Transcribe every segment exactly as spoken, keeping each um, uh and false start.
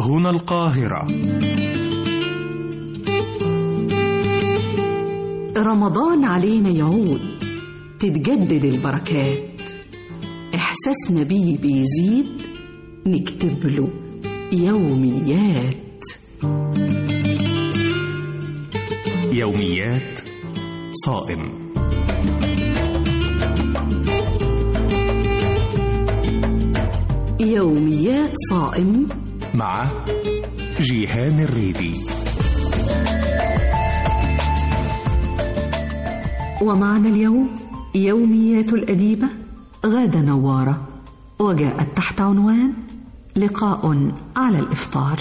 هنا القاهرة. رمضان علينا يعود، تتجدد البركات، إحساسنا بيه بيزيد، نكتب له يوميات. يوميات صائم. يوميات صائم مع جيهان الريدي. ومعنا اليوم يوميات الأديبة غادة نوارة، وجاءت تحت عنوان لقاء على الإفطار.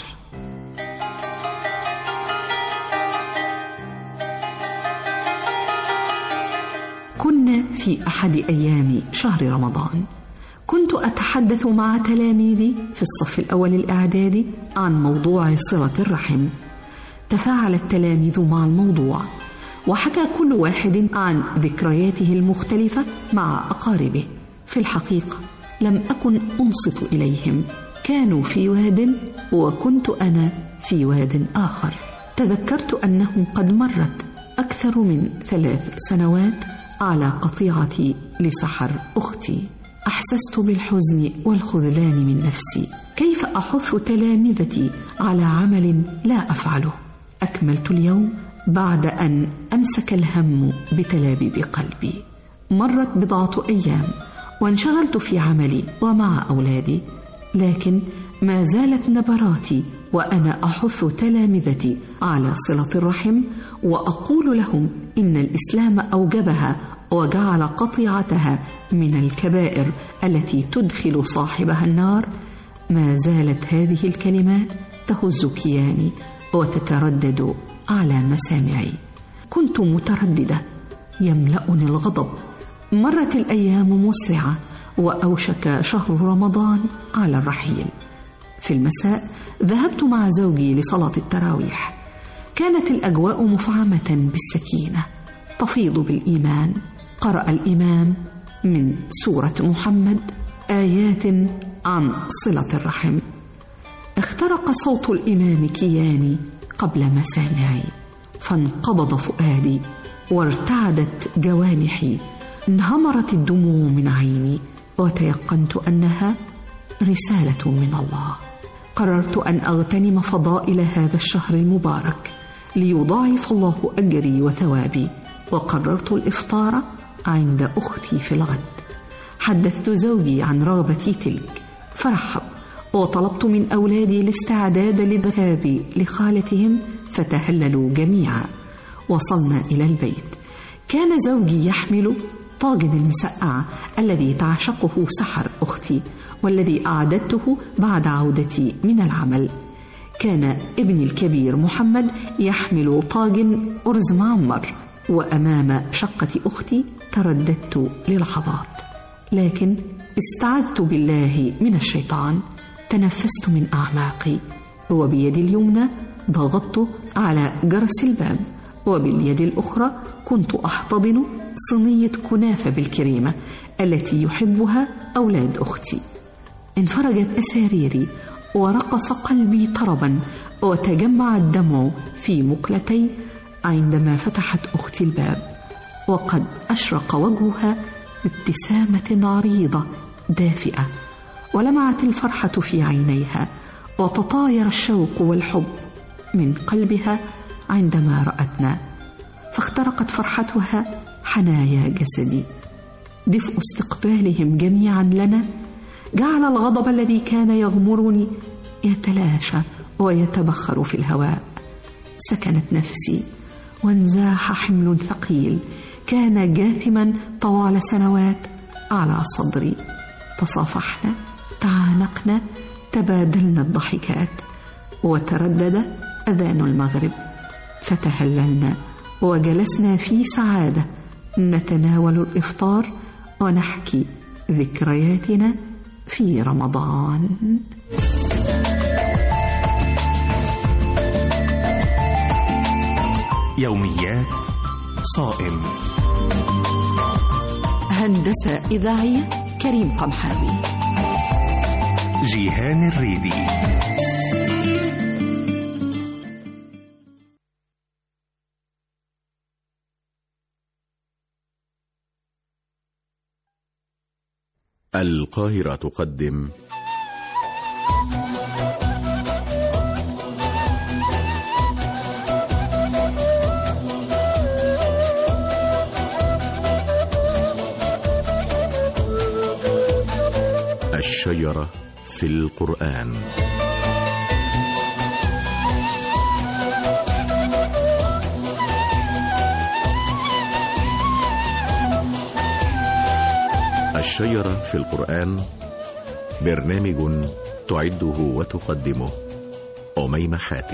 كنا في أحد أيام شهر رمضان، كنت أتحدث مع تلاميذي في الصف الأول الإعدادي عن موضوع صلة الرحم. تفاعل التلاميذ مع الموضوع، وحكى كل واحد عن ذكرياته المختلفة مع أقاربه. في الحقيقة لم أكن أنصت إليهم، كانوا في واد وكنت أنا في واد آخر. تذكرت أنه قد مرت أكثر من ثلاث سنوات على قطيعتي لسحر أختي. أحسست بالحزن والخذلان من نفسي. كيف أحث تلامذتي على عمل لا أفعله؟ أكملت اليوم بعد أن أمسك الهم بتلابيب قلبي. مرت بضعة أيام وانشغلت في عملي ومع أولادي، لكن ما زالت نبراتي وأنا أحث تلامذتي على صلة الرحم، وأقول لهم إن الإسلام أوجبها وجعل قطيعتها من الكبائر التي تدخل صاحبها النار. ما زالت هذه الكلمات تهز كياني وتتردد على مسامعي. كنت مترددة، يملأني الغضب. مرت الأيام مسرعة وأوشك شهر رمضان على الرحيل. في المساء ذهبت مع زوجي لصلاة التراويح. كانت الأجواء مفعمة بالسكينة تفيض بالإيمان. قرأ الإمام من سورة محمد آيات عن صلة الرحم. اخترق صوت الإمام كياني قبل مسامعي، فانقبض فؤادي وارتعدت جوانحي، انهمرت الدموع من عيني، وتيقنت أنها رسالة من الله. قررت أن أغتنم فضائل هذا الشهر المبارك ليضاعف الله أجري وثوابي، وقررت الإفطار عند أختي في الغد. حدثت زوجي عن رغبتي تلك فرحب، وطلبت من أولادي الاستعداد للذهاب لخالتهم، فتهللوا جميعا. وصلنا إلى البيت. كان زوجي يحمل طاجن المسقعة الذي تعشقه سحر أختي، والذي أعددته بعد عودتي من العمل. كان ابني الكبير محمد يحمل طاجن أرز معمر، وأمام شقة أختي ترددت للحظات، لكن استعذت بالله من الشيطان. تنفست من أعماقي، وبيدي اليمنى ضغطت على جرس الباب، وباليد الأخرى كنت أحتضن صينية كنافة بالكريمة التي يحبها أولاد أختي. انفرجت أساريري ورقص قلبي طربا، وتجمع الدمع في مقلتي عندما فتحت أختي الباب، وقد أشرق وجهها بابتسامة عريضة دافئة، ولمعت الفرحة في عينيها، وتطاير الشوق والحب من قلبها عندما رأتنا، فاخترقت فرحتها حنايا جسدي. دفء استقبالهم جميعا لنا جعل الغضب الذي كان يغمرني يتلاشى ويتبخر في الهواء. سكنت نفسي وانزاح حمل ثقيل كان جاثما طوال سنوات على صدري. تصافحنا، تعانقنا، تبادلنا الضحكات، وتردد أذان المغرب، فتهللنا وجلسنا في سعادة نتناول الإفطار ونحكي ذكرياتنا في رمضان. يوميات صائم. هندسة إذاعية كريم قمحاوي. جيهان الريدي. القاهرة تقدم الشجرة في القرآن. الشجرة في القرآن برنامج تعده وتقدمه أميمة حاتم.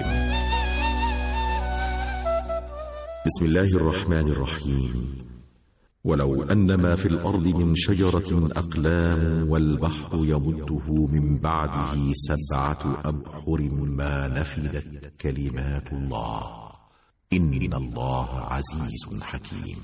بسم الله الرحمن الرحيم. ولو أن ما في الأرض من شجرة أقلام والبحر يمده من بعده سبعة أبحر ما نفدت كلمات الله إن الله عزيز حكيم.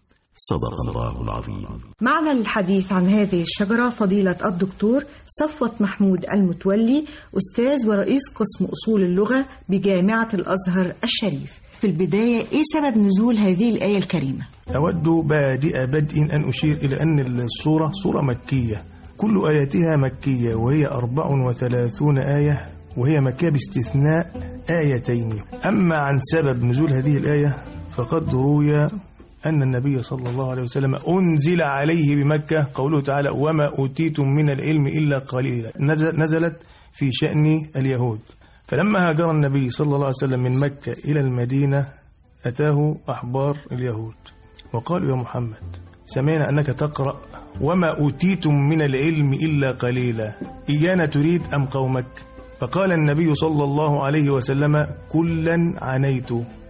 صدق الله العظيم. معنا للحديث عن هذه الشجرة فضيلة الدكتور صفوة محمود المتولي، أستاذ ورئيس قسم أصول اللغة بجامعة الأزهر الشريف. في البداية، إيه سبب نزول هذه الآية الكريمة؟ أود بادئ بدء أن أشير إلى أن السورة سورة مكية، كل آياتها مكية، وهي أربع وثلاثون آية، وهي مكية باستثناء آيتين. أما عن سبب نزول هذه الآية فقد روي أن النبي صلى الله عليه وسلم أنزل عليه بمكة قوله تعالى وما أوتيتم من العلم إلا قليلا، نزلت في شأن اليهود. فلما هاجر النبي صلى الله عليه وسلم من مكة إلى المدينة أتاه أحبار اليهود وقالوا يا محمد سمعنا أنك تقرأ وما أوتيتم من العلم إلا قليلا، إيانا تريد أم قومك؟ فقال النبي صلى الله عليه وسلم كلا عنيت،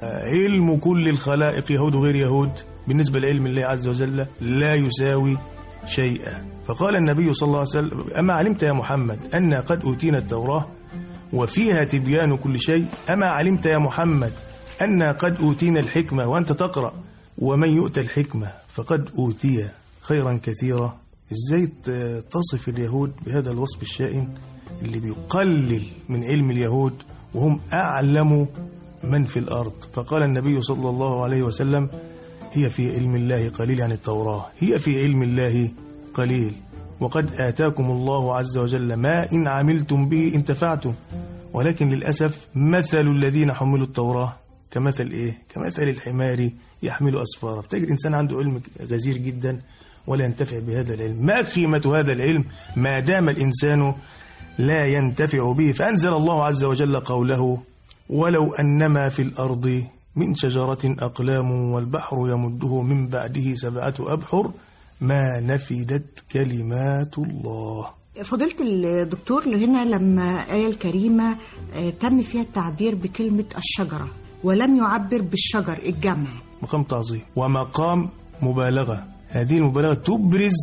علم كل الخلائق يهود غير يهود بالنسبة لعلم الله عز وجل لا يساوي شيئا. فقال النبي صلى الله عليه وسلم أما علمت يا محمد أن قد أوتينا التوراة وفيها تبيان كل شيء؟ أما علمت يا محمد أن قد أوتينا الحكمة وأنت تقرأ ومن يؤتى الحكمة فقد أوتي خيرا كثيرا؟ إزاي تصف اليهود بهذا الوصف الشائن اللي بيقلل من علم اليهود وهم أعلم من في الأرض؟ فقال النبي صلى الله عليه وسلم هي في علم الله قليل، عن التوراة هي في علم الله قليل، وقد آتاكم الله عز وجل ما إن عملتم به انتفعتم، ولكن للأسف مثل الذين حملوا التوراة كمثل إيه؟ كمثل الحمار يحمل أسفارا. بتجد إنسان عنده علم غزير جدا ولا ينتفع بهذا العلم. ما قيمة هذا العلم ما دام الإنسان لا ينتفع به؟ فأنزل الله عز وجل قوله ولو أنما في الأرض من شجرة أقلام والبحر يمده من بعده سبعة أبحر ما نفدت كلمات الله. فضيلة الدكتور، هنا لما آية الكريمة تم فيها التعبير بكلمة الشجرة ولم يعبر بالشجر الجمع، مقام تعظيم ومقام مبالغة. هذه المبالغة تبرز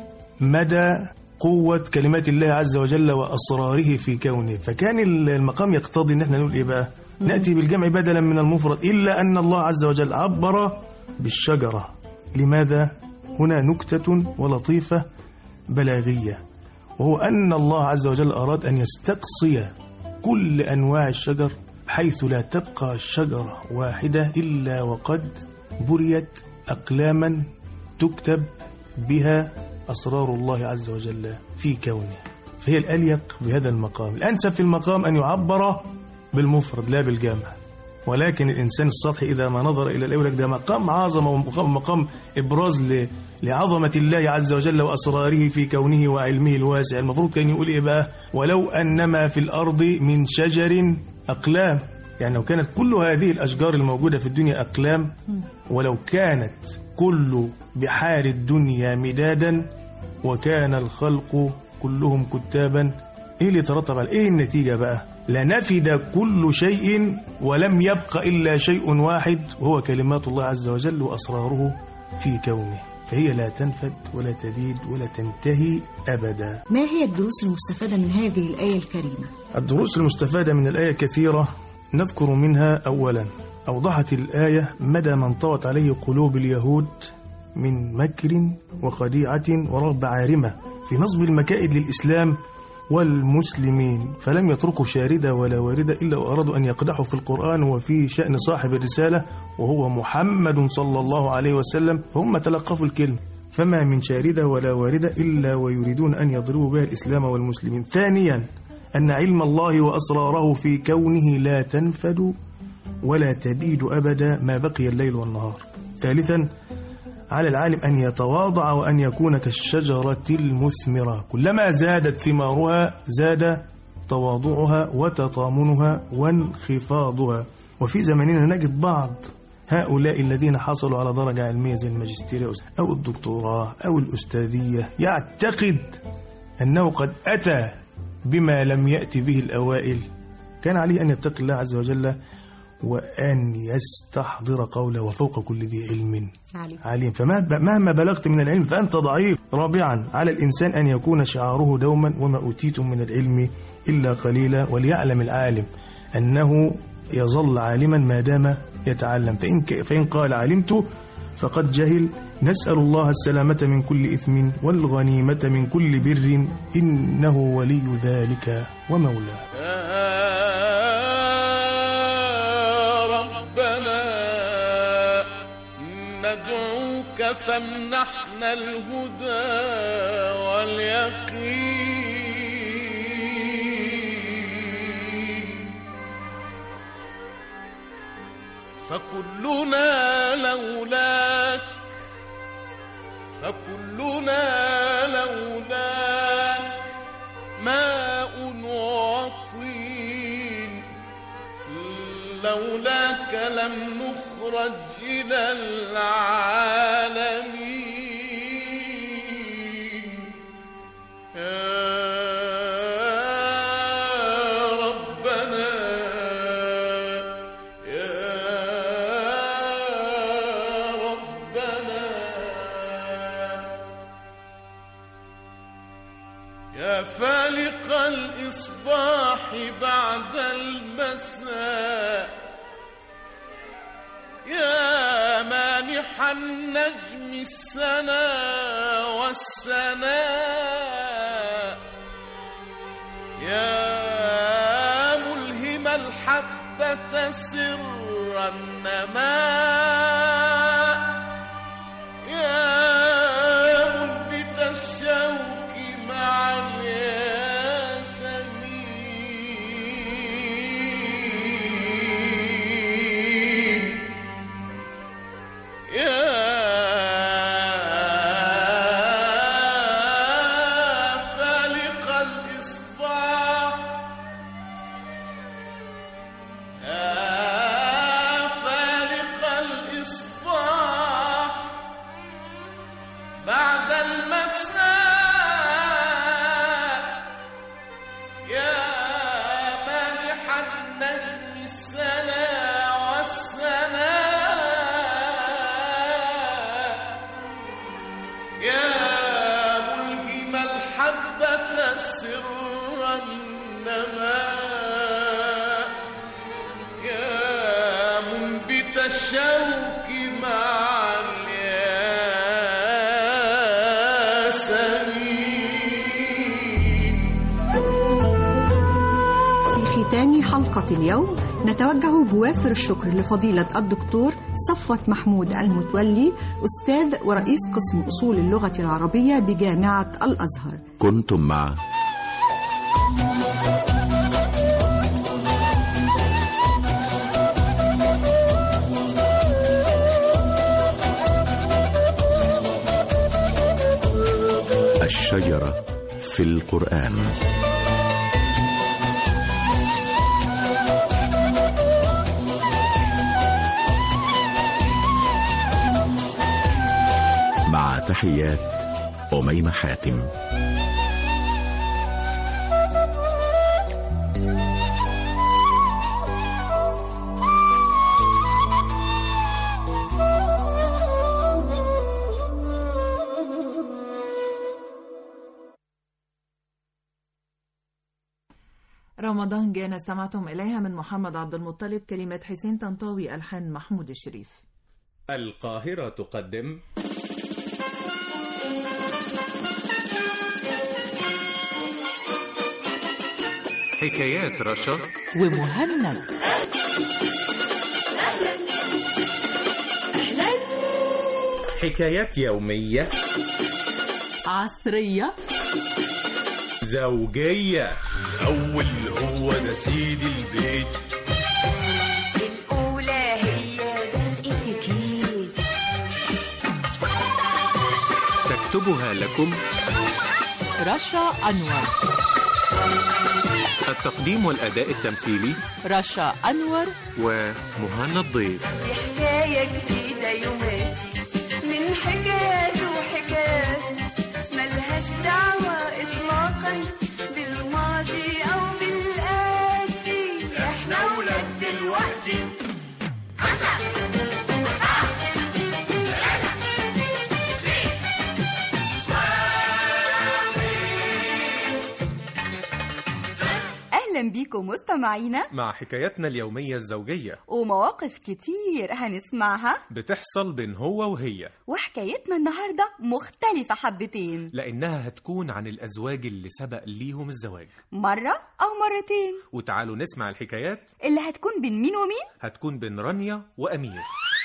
مدى قوة كلمات الله عز وجل وأسراره في كونه. فكان المقام يقتضي أن احنا نقول إيه بقى؟ نأتي بالجمع بدلا من المفرد، إلا أن الله عز وجل عبر بالشجرة. لماذا؟ هنا نكتة ولطيفة بلاغية، وهو أن الله عز وجل أراد أن يستقصي كل أنواع الشجر حيث لا تبقى شجرة واحدة إلا وقد بريت أقلاما تكتب بها أسرار الله عز وجل في كونه. فهي الأليق بهذا المقام. الأنسب في المقام أن يعبر بالمفرد لا بالجمع، ولكن الإنسان السطحي إذا ما نظر إلى الأولى ده مقام عظمة ومقام مقام إبراز لعظمة الله عز وجل وأسراره في كونه وعلمه الواسع. المفروض كان يقول إيه بقى؟ ولو أنما في الأرض من شجر أقلام، يعني لو كانت كل هذه الأشجار الموجودة في الدنيا أقلام، ولو كانت كل بحار الدنيا مدادا وكان الخلق كلهم كتابا، إيه اللي يترتب على إيه النتيجة بقى؟ لنفد كل شيء ولم يبق إلا شيء واحد وهو كلمات الله عز وجل وأسراره في كونه. فهي لا تنفد ولا تبيد ولا تنتهي أبدا. ما هي الدروس المستفادة من هذه الآية الكريمة؟ الدروس المستفادة من الآية كثيرة، نذكر منها أولا أوضحت الآية مدى ما انطوت عليه قلوب اليهود من مكر وخديعة ورغبة عارمة في نصب المكائد للإسلام والمسلمين، فلم يتركوا شاردة ولا واردة إلا وأرادوا أن يقدحوا في القرآن وفي شأن صاحب الرسالة وهو محمد صلى الله عليه وسلم. فهم تلقفوا الكلمة فما من شاردة ولا واردة إلا ويريدون أن يضربوا بها الإسلام والمسلمين. ثانيا أن علم الله وأسراره في كونه لا تنفد ولا تبيد أبدا ما بقي الليل والنهار. ثالثا على العالم أن يتواضع وأن يكون كالشجرة المثمرة، كلما زادت ثمارها زاد تواضعها وتطامنها وانخفاضها. وفي زماننا نجد بعض هؤلاء الذين حصلوا على درجة علمية زي الماجستير أو الدكتوراه أو الأستاذية يعتقد أنه قد أتى بما لم يأتي به الأوائل. كان عليه أن يتقي الله عز وجل وأن يستحضر قوله وفوق كل ذي علم عليم. فمهما بلغت من العلم فأنت ضعيف. رابعا على الإنسان أن يكون شعاره دوما وما أوتيتم من العلم إلا قليلا، وليعلم العالم أنه يظل عالما ما دام يتعلم، فإن, فإن قال علمت فقد جهل. نسأل الله السلامة من كل إثم والغنيمة من كل بر إنه ولي ذلك ومولاه. ربنا ندعوك فامنحنا الهدى واليقين، فكلنا لولاك فكلنا لولاك ماء وطين، لولاك لم نخرج إلى العالمين. يا ربنا يا ربنا يا فالق الإصباح بعد المساء، يا مانح النجم السنا والسناء، يا ملهم الحبة سر النماء، يا منبت الشوك مع الياسمين، يا فالق الإصباح، يا فالق الإصباح بعد المساء، يا مانح النجم السنا والسناء، يا ملهم الحبة سر النماء، يا منبت الشوك مع الياسمين. في ختام حلقة اليوم نتوجه بوافر الشكر لفضيلة الدكتور صفوت محمود المتولي، أستاذ ورئيس قسم أصول اللغة العربية بجامعة الأزهر. كنتم مع الشجرة في القرآن. مع تحيات أميمة حاتم. رمضان جانا استمعتم إليها من محمد عبد المطلب، كلمات حسين طنطاوي، ألحان محمود الشريف. القاهرة تقدم حكايات رشا ومهند. حكايات يومية، عصرية، زوجية. الأول هو ده سيد البيت، الأولى هي ده الاتيكيت، تكتبها لكم رشا أنور. التقديم والأداء التمثيلي رشا أنور ومهنا الضيف. دي حكاية جديدة يوماتي من حكايات وحكايات، ملهاش دعوة إطلاقا بالماضي أو بالآتي، إحنا ولاد دلوقتي. أهلا بيكم مستمعينا مع حكاياتنا اليومية الزوجية، ومواقف كتير هنسمعها بتحصل بين هو وهي، وحكايتنا النهاردة مختلفة حبتين، لأنها هتكون عن الأزواج اللي سبق ليهم الزواج مرة أو مرتين. وتعالوا نسمع الحكايات اللي هتكون بين مين ومين؟ هتكون بين رانيا وأمير.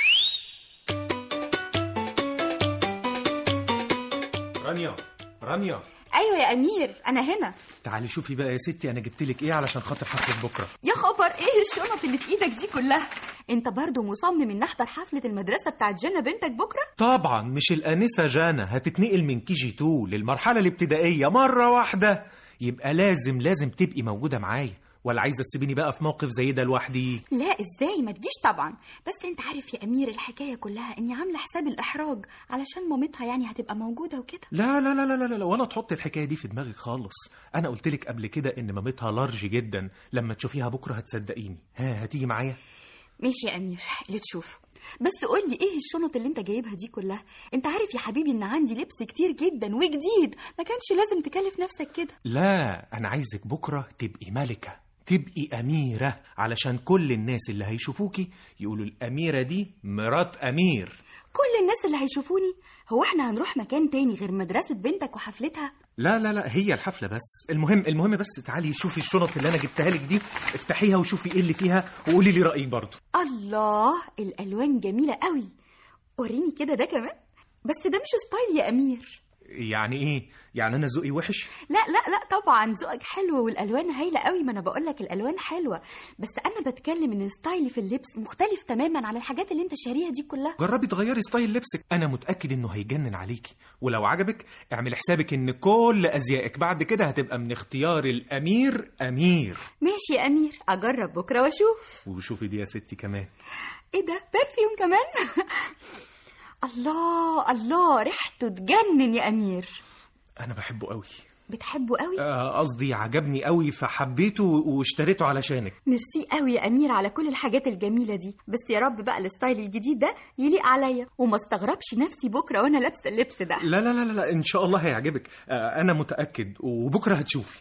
رانيا رانيا أيوة يا أمير، أنا هنا. تعالي شوفي بقى يا ستي، أنا جبتلك إيه علشان خاطر حفلة بكرة. يا خبر، إيه الشنط اللي في إيدك دي كلها؟ أنت برضو مصمم إن أحضر حفلة المدرسة بتاعت جنة بنتك بكرة؟ طبعا، مش الآنسة جانا هتتنقل من كي جي تو للمرحلة الابتدائية مرة واحدة، يبقى لازم لازم تبقي موجودة معايا، ولا عايزة تسيبيني بقى في موقف زي ده لوحدي؟ لا إزاي، ما تجيش طبعا. بس أنت عارف يا أمير الحكاية كلها إني عاملة حساب الإحراج علشان مامتها يعني هتبقى موجودة وكده. لا لا لا لا لا لا، ولا تحط الحكاية دي في دماغك خالص. أنا قلتلك قبل كده إن مامتها لارج جدا، لما تشوفيها بكرة هتصدقيني. ها، هتيجي معايا؟ ماشي يا أمير، اللي تشوف. بس قولي إيه الشنط اللي أنت جايبها دي كلها؟ أنت عارف يا حبيبي إن عندي لبس كتير جدا وجديد، ما كانش لازم تكلف نفسك كده. لا، أنا عايزك بكرة تبقي ملكة، تبقي أميرة، علشان كل الناس اللي هيشوفوكي يقولوا الأميرة دي مرات أمير. كل الناس اللي هيشوفوني؟ هو احنا هنروح مكان تاني غير مدرسة بنتك وحفلتها؟ لا لا لا، هي الحفلة بس. المهم المهم بس تعالي شوفي الشنط اللي أنا جبتها لك دي، افتحيها وشوفي إيه اللي فيها وقولي لي رأيك برضو. الله، الألوان جميلة قوي. وريني كده ده كمان. بس ده مش ستايل يا أمير. يعني ايه؟ يعني انا ذوقي وحش؟ لا لا لا طبعا، ذوقك حلو والالوان هايله قوي، ما انا بقول لك الالوان حلوه، بس انا بتكلم ان ستايلي في اللبس مختلف تماما عن الحاجات اللي انت شاريها دي كلها. جربي تغيري ستايل لبسك، انا متاكد انه هيجنن عليكي، ولو عجبك اعمل حسابك ان كل ازيائك بعد كده هتبقى من اختيار الامير امير. ماشي يا امير، اجرب بكره واشوف. وشوفي دي يا ستي كمان. ايه ده، برفيوم كمان؟ الله الله، ريحته تجنن يا أمير. أنا بحبه قوي. بتحبه قوي؟ قصدي آه عجبني قوي فحبيته واشتريته علشانك. ميرسي قوي يا أمير على كل الحاجات الجميلة دي، بس يا رب بقى الستايل الجديد ده يليق عليا وما استغربش نفسي بكرة وأنا لابسة اللبس ده. لا لا لا لا، إن شاء الله هيعجبك، آه أنا متأكد، وبكرة هتشوفي.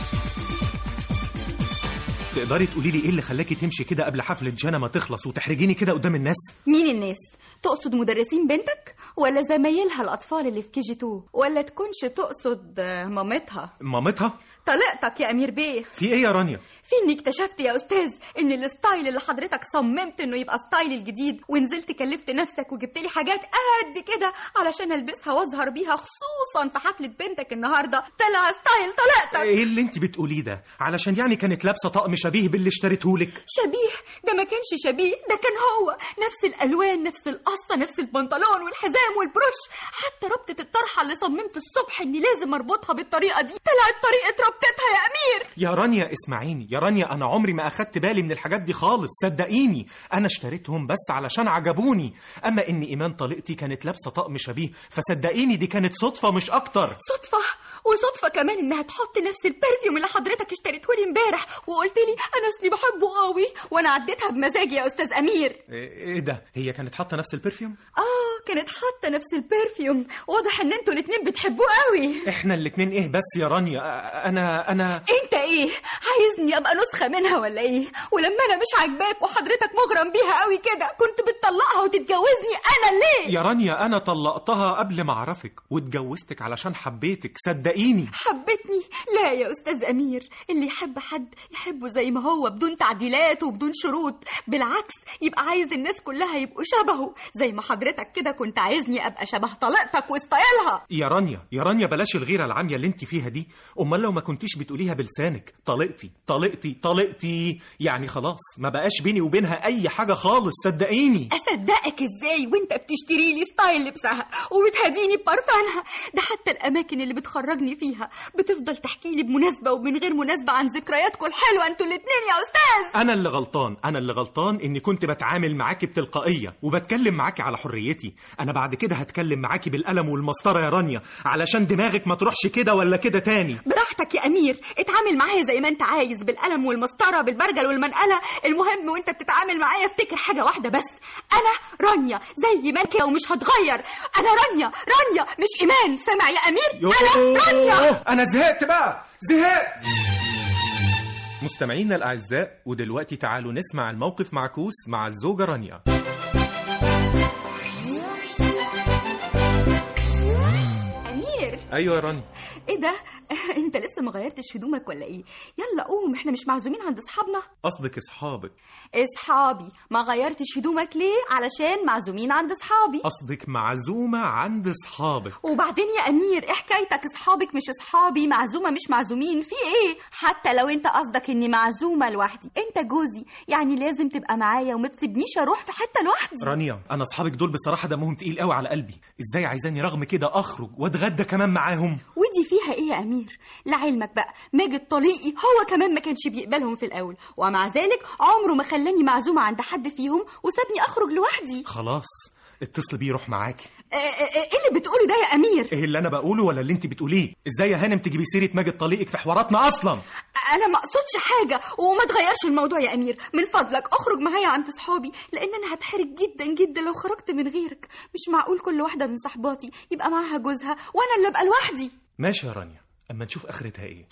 تقدري تقولي لي ايه اللي خلاكي تمشي كده قبل حفلة جانا ما تخلص وتحرجيني كده قدام الناس؟ مين الناس؟ تقصد مدرسين بنتك ولا زمايلها الأطفال اللي في كي جي تو، ولا تكونش تقصد مامتها؟ مامتها؟ طلقتك يا أمير بيه. في ايه يا رانيا؟ في اني اكتشفت يا أستاذ ان الستايل اللي حضرتك صممت انه يبقى ستايل الجديد، ونزلت كلفت نفسك وجبت لي حاجات قد كده علشان البسها واظهر بيها خصوصا في حفلة بنتك النهارده، طلع ستايل طلقتك. ايه اللي انت بتقوليه ده؟ علشان يعني كانت لابسه طقم شبيه باللي اشتريتهولك؟ شبيه؟ ده ما كانش شبيه، ده كان هو نفس الالوان، نفس القصه، نفس البنطلون والحزام والبروش، حتى ربطه الطرحه اللي صممت الصبح اني لازم اربطها بالطريقه دي طلعت طريقه ربطتها يا امير. يا رانيا اسمعيني يا رانيا، انا عمري ما اخدت بالي من الحاجات دي خالص، صدقيني انا اشتريتهم بس علشان عجبوني، اما ان ايمان طليقتي كانت لابسه طقم شبيه فصدقيني دي كانت صدفه مش اكتر. صدفه؟ وصدفه كمان انها تحط نفس البرفيوم اللي حضرتك اشتريته لي امبارح وقلت لي انا اصلي بحبه قوي وانا عديتها بمزاجي يا استاذ امير. ايه ده؟ هي كانت حاطه نفس البرفيوم؟ اه كانت حاطه نفس البرفيوم، واضح ان انتوا الاثنين بتحبوه قوي. احنا الاثنين ايه بس يا رانيا؟ انا انا انت ايه عايزني ابقى نسخه منها ولا ايه؟ ولما انا مش عاجباك وحضرتك مغرم بيها قوي كده كنت بتطلقها وتتجوزني انا ليه؟ يا رانيا انا طلقتها قبل ما اعرفك واتجوزتك علشان حبيتك، صدقيني. حبتني؟ لا يا استاذ امير، اللي يحب حد يحبه زي ما هو بدون تعديلات وبدون شروط، بالعكس يبقى عايز الناس كلها يبقوا شبهه زي ما حضرتك كده كنت عايزني ابقى شبه طليقتك وستايلها. يا رانيا يا رانيا بلاش الغيرة العامية اللي انت فيها دي. امال لو ما كنتيش بتقوليها بلسانك طليقتي طليقتي طليقتي يعني خلاص ما بقاش بيني وبينها اي حاجة خالص، صدقيني. اصدقك ازاي وانت بتشتري لي ستايل لبسها وبتهديني ببرفانها؟ ده حتى الاماكن اللي بتخرجني فيها بتفضل تحكي لي بمناسبة ومن غير مناسبة عن ذكرياتكم الحلوة انتوا الاتنين يا استاذ. انا اللي غلطان، انا اللي غلطان اني كنت بتعامل معاكي بتلقائية وبتكلم معاكي على حريتي. انا بعد كده هتكلم معاكي بالقلم والمسطرة يا رانيا علشان دماغك ما تروحش كده ولا كده تاني. براحتك يا امير، اتعامل معايا زي ما انت عايز، بالقلم والمسطرة بالبرجل والمنقلة. المهم وانت بتتعامل معايا افتكر حاجة واحدة بس، انا رانيا زي ما كده ومش هتغير. انا رانيا رانيا مش ايمان، سامع يا امير؟ انا رانيا. انا زهقت بقى، زهقت. مستمعينا الاعزاء، ودلوقتي تعالوا نسمع الموقف معكوس مع الزوجة رانيا. امير. ايوه يا رانيا. ايه ده؟ انت لسه ما غيرتش هدومك ولا ايه؟ يلا قوم، احنا مش معزومين عند اصحابنا؟ قصدك اصحابك؟ اصحابي. ما غيرتش هدومك ليه؟ علشان معزومين عند اصحابي. قصدك معزومة عند اصحابك. وبعدين يا امير ايه حكايتك؟ اصحابك مش اصحابي، معزومة مش معزومين، في ايه؟ حتى لو انت قصدك اني معزومة لوحدي، انت جوزي يعني لازم تبقى معايا وما تسيبنيش اروح في حتة لوحدي. رانيا انا اصحابك دول بصراحة دمهم تقيل قوي على قلبي. ازاي عايزاني رغم كده اخرج واتغدى كمان معاهم؟ ودي فيها ايه يا امير؟ لعلمك بقى ماجد طليقي هو كمان ما كانش بيقبلهم في الاول، ومع ذلك عمره ما خلاني معزومه عند حد فيهم وسابني اخرج لوحدي. خلاص اتصل بيه روح معاكي. ايه اللي بتقوله ده يا امير؟ ايه اللي انا بقوله ولا اللي انت بتقوليه؟ ازاي يا هانم تجيبي سيره ماجد طليقك في حواراتنا اصلا؟ انا ما اقصدش حاجه، وما تغيرش الموضوع يا امير من فضلك. اخرج معايا عند صحابي لان انا هتحرج جدا جدا لو خرجت من غيرك. مش معقول كل واحده من صحباتي يبقى معاها جوزها وانا اللي ابقى لوحدي. ماشي يا رانيا، اما نشوف اخرتها ايه.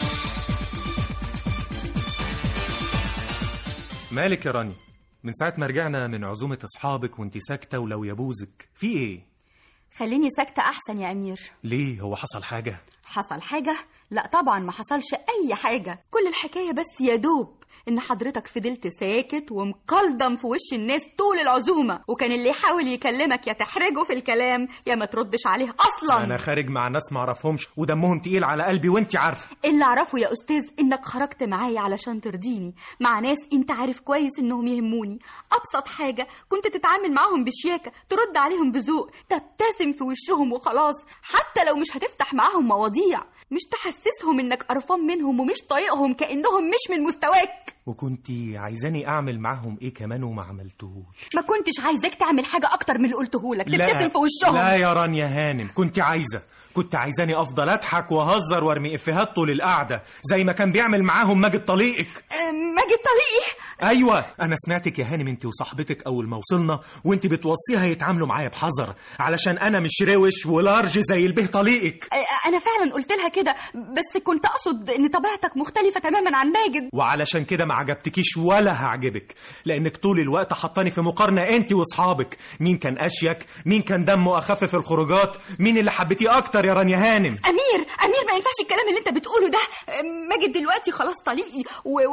مالك يا رانيا؟ من ساعة ما رجعنا من عزومة أصحابك وانت ساكتة ولو يبوزك، في ايه؟ خليني ساكتة أحسن يا أمير. ليه؟ هو حصل حاجة؟ حصل حاجة؟ لا طبعا ما حصلش أي حاجة. كل الحكاية بس يا دوب إن حضرتك فضلت ساكت ومقلدم في وش الناس طول العزومة، وكان اللي يحاول يكلمك يا تحرجه في الكلام يا ما تردش عليه أصلا. أنا خارج مع ناس معرفهمش ودمهم تقيل على قلبي وانت عارفة. اللي أعرفه يا أستاذ إنك خرجت معايا علشان ترضيني مع ناس انت عارف كويس إنهم يهموني. أبسط حاجة كنت تتعامل معهم بشياكة، ترد عليهم بذوق، تبتسم في وشهم وخلاص، حتى لو مش هتفتح معاهم مواضيع، مش تحسسهم إنك قرفان منهم ومش طايقهم كأنهم مش من مستواك. وكنتي عايزاني اعمل معاهم ايه كمان وما عملتوش؟ ما كنتش عايزاك تعمل حاجه اكتر من اللي قلته لك، تبتسم في وشهم. لا يا رانيا هانم، كنت عايزه كنت عايزاني افضل اضحك واهزر وارمي افيهات طول القعده زي ما كان بيعمل معاهم ماجد طليقك. ماجد طليقي؟ ايوه انا سمعتك يا هانم انت وصاحبتك اول ما وصلنا وانت بتوصيها يتعاملوا معايا بحذر علشان انا مش روش ولارج زي البيه طليقك. انا فعلا قلت لها كده، بس كنت اقصد ان طبيعتك مختلفه تماما عن ماجد، وعلشان كده ما عجبتكيش ولا هعجبك، لانك طول الوقت حطاني في مقارنه انت واصحابك، مين كان اشيك، مين كان دمه اخف في الخروجات، مين اللي حبيتيه اكتر يا رانيا هانم. امير امير ما ينفعش الكلام اللي انت بتقوله ده. ماجد دلوقتي خلاص طليقي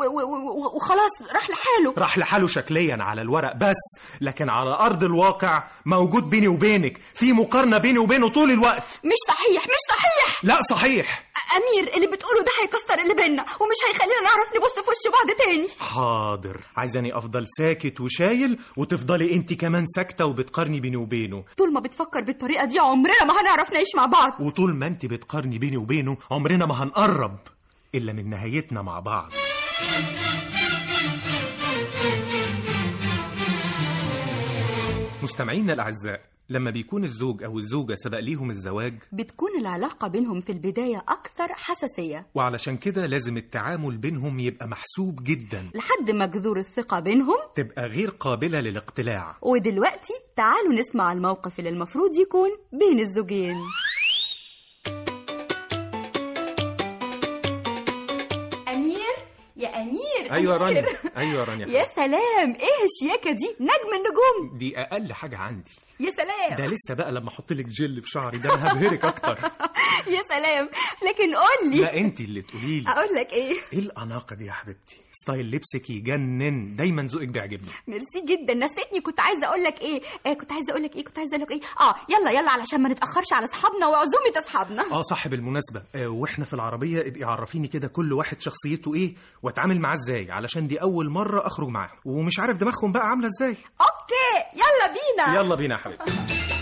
وخلاص راح لحاله. راح لحاله شكليا على الورق بس، لكن على ارض الواقع موجود بيني وبينك، في مقارنه بيني وبينه طول الوقت. مش صحيح مش صحيح. لا صحيح امير، اللي بتقوله ده هيكسر اللي بينا ومش هيخلينا نعرف نبص في وش بعض تاني. حاضر، عايزاني افضل ساكت وشايل وتفضلي انت كمان ساكته وبتقارني بيني وبينه؟ طول ما بتفكر بالطريقه دي عمرنا ما هنعرف نعيش مع بعض، وطول ما انت بتقارني بيني وبينه عمرنا ما هنقرب الا من نهايتنا مع بعض. مستمعينا الاعزاء، لما بيكون الزوج أو الزوجة سبق ليهم الزواج بتكون العلاقة بينهم في البداية أكثر حساسية، وعلشان كده لازم التعامل بينهم يبقى محسوب جدا لحد ما جذور الثقة بينهم تبقى غير قابلة للاقتلاع. ودلوقتي تعالوا نسمع الموقف اللي المفروض يكون بين الزوجين. يا أمير. أيوة رانيا، أيوة رانيا. يا سلام، إيه الشياكة دي؟ نجم النجوم. دي أقل حاجة عندي. يا سلام، ده لسه بقى لما أحط لك جل في شعري ده أنا هبهرك أكتر. يا سلام، لكن قول لي. لا انت اللي تقولي لي. اقول لك ايه؟ ايه الاناقه دي يا حبيبتي؟ ستايل لبسك يجنن، دايما ذوقك بيعجبني. ميرسي جدا. نسيتني، كنت عايزه اقول لك ايه آه كنت عايزه اقول لك ايه كنت عايزه اقول لك ايه اه يلا يلا علشان ما نتاخرش على اصحابنا وعزومه اصحابنا. اه صح، بالمناسبه آه واحنا في العربيه ابقي عرفيني كده كل واحد شخصيته ايه واتعامل معاه ازاي، علشان دي اول مره اخرج معاهم ومش عارف دماغهم بقى عامله ازاي. اوكي يلا بينا. يلا بينا يا حبيبتي.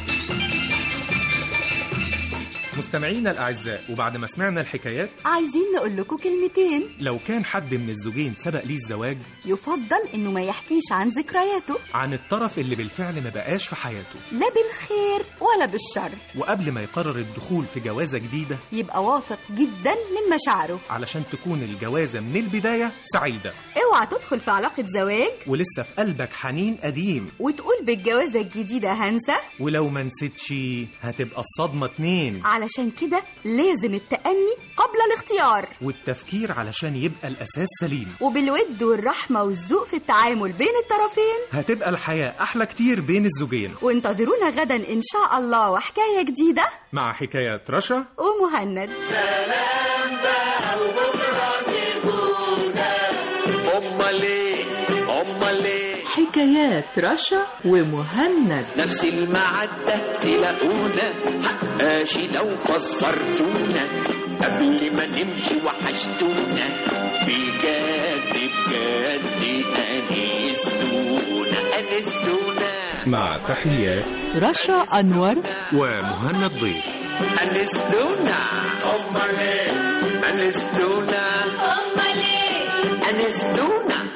مستمعينا الأعزاء، وبعد ما سمعنا الحكايات عايزين نقول لكم كلمتين. لو كان حد من الزوجين سبق ليه الزواج يفضل إنه ما يحكيش عن ذكرياته، عن الطرف اللي بالفعل ما بقاش في حياته، لا بالخير ولا بالشر، وقبل ما يقرر الدخول في جوازة جديدة يبقى واثق جدا من مشاعره علشان تكون الجوازة من البداية سعيدة. اوعى تدخل في علاقة زواج ولسه في قلبك حنين قديم وتقول بالجوازة الجديدة هنسى، ولو ما نسيتش هتبقى الصدمة اتنين. علشان كده لازم التأني قبل الاختيار، والتفكير علشان يبقى الأساس سليم، وبالود والرحمة والذوق في التعامل بين الطرفين هتبقى الحياة أحلى كتير بين الزوجين. وانتظرونا غدا إن شاء الله وحكاية جديدة مع حكايات رشا ومهند. سلام بقى وبكرة تكونا أمال إيه أمال إيه حكايات رشا ومهند. نفس المعدة تلاقونا حقاشي لو فسرتونا قبل ما نمشي وحشتونا بجد بجد أنستونا أنستونا. مع تحيات رشا أنور ومهند ضيف. أنستونا أمال إيه أنستونا أمال إيه أنستونا.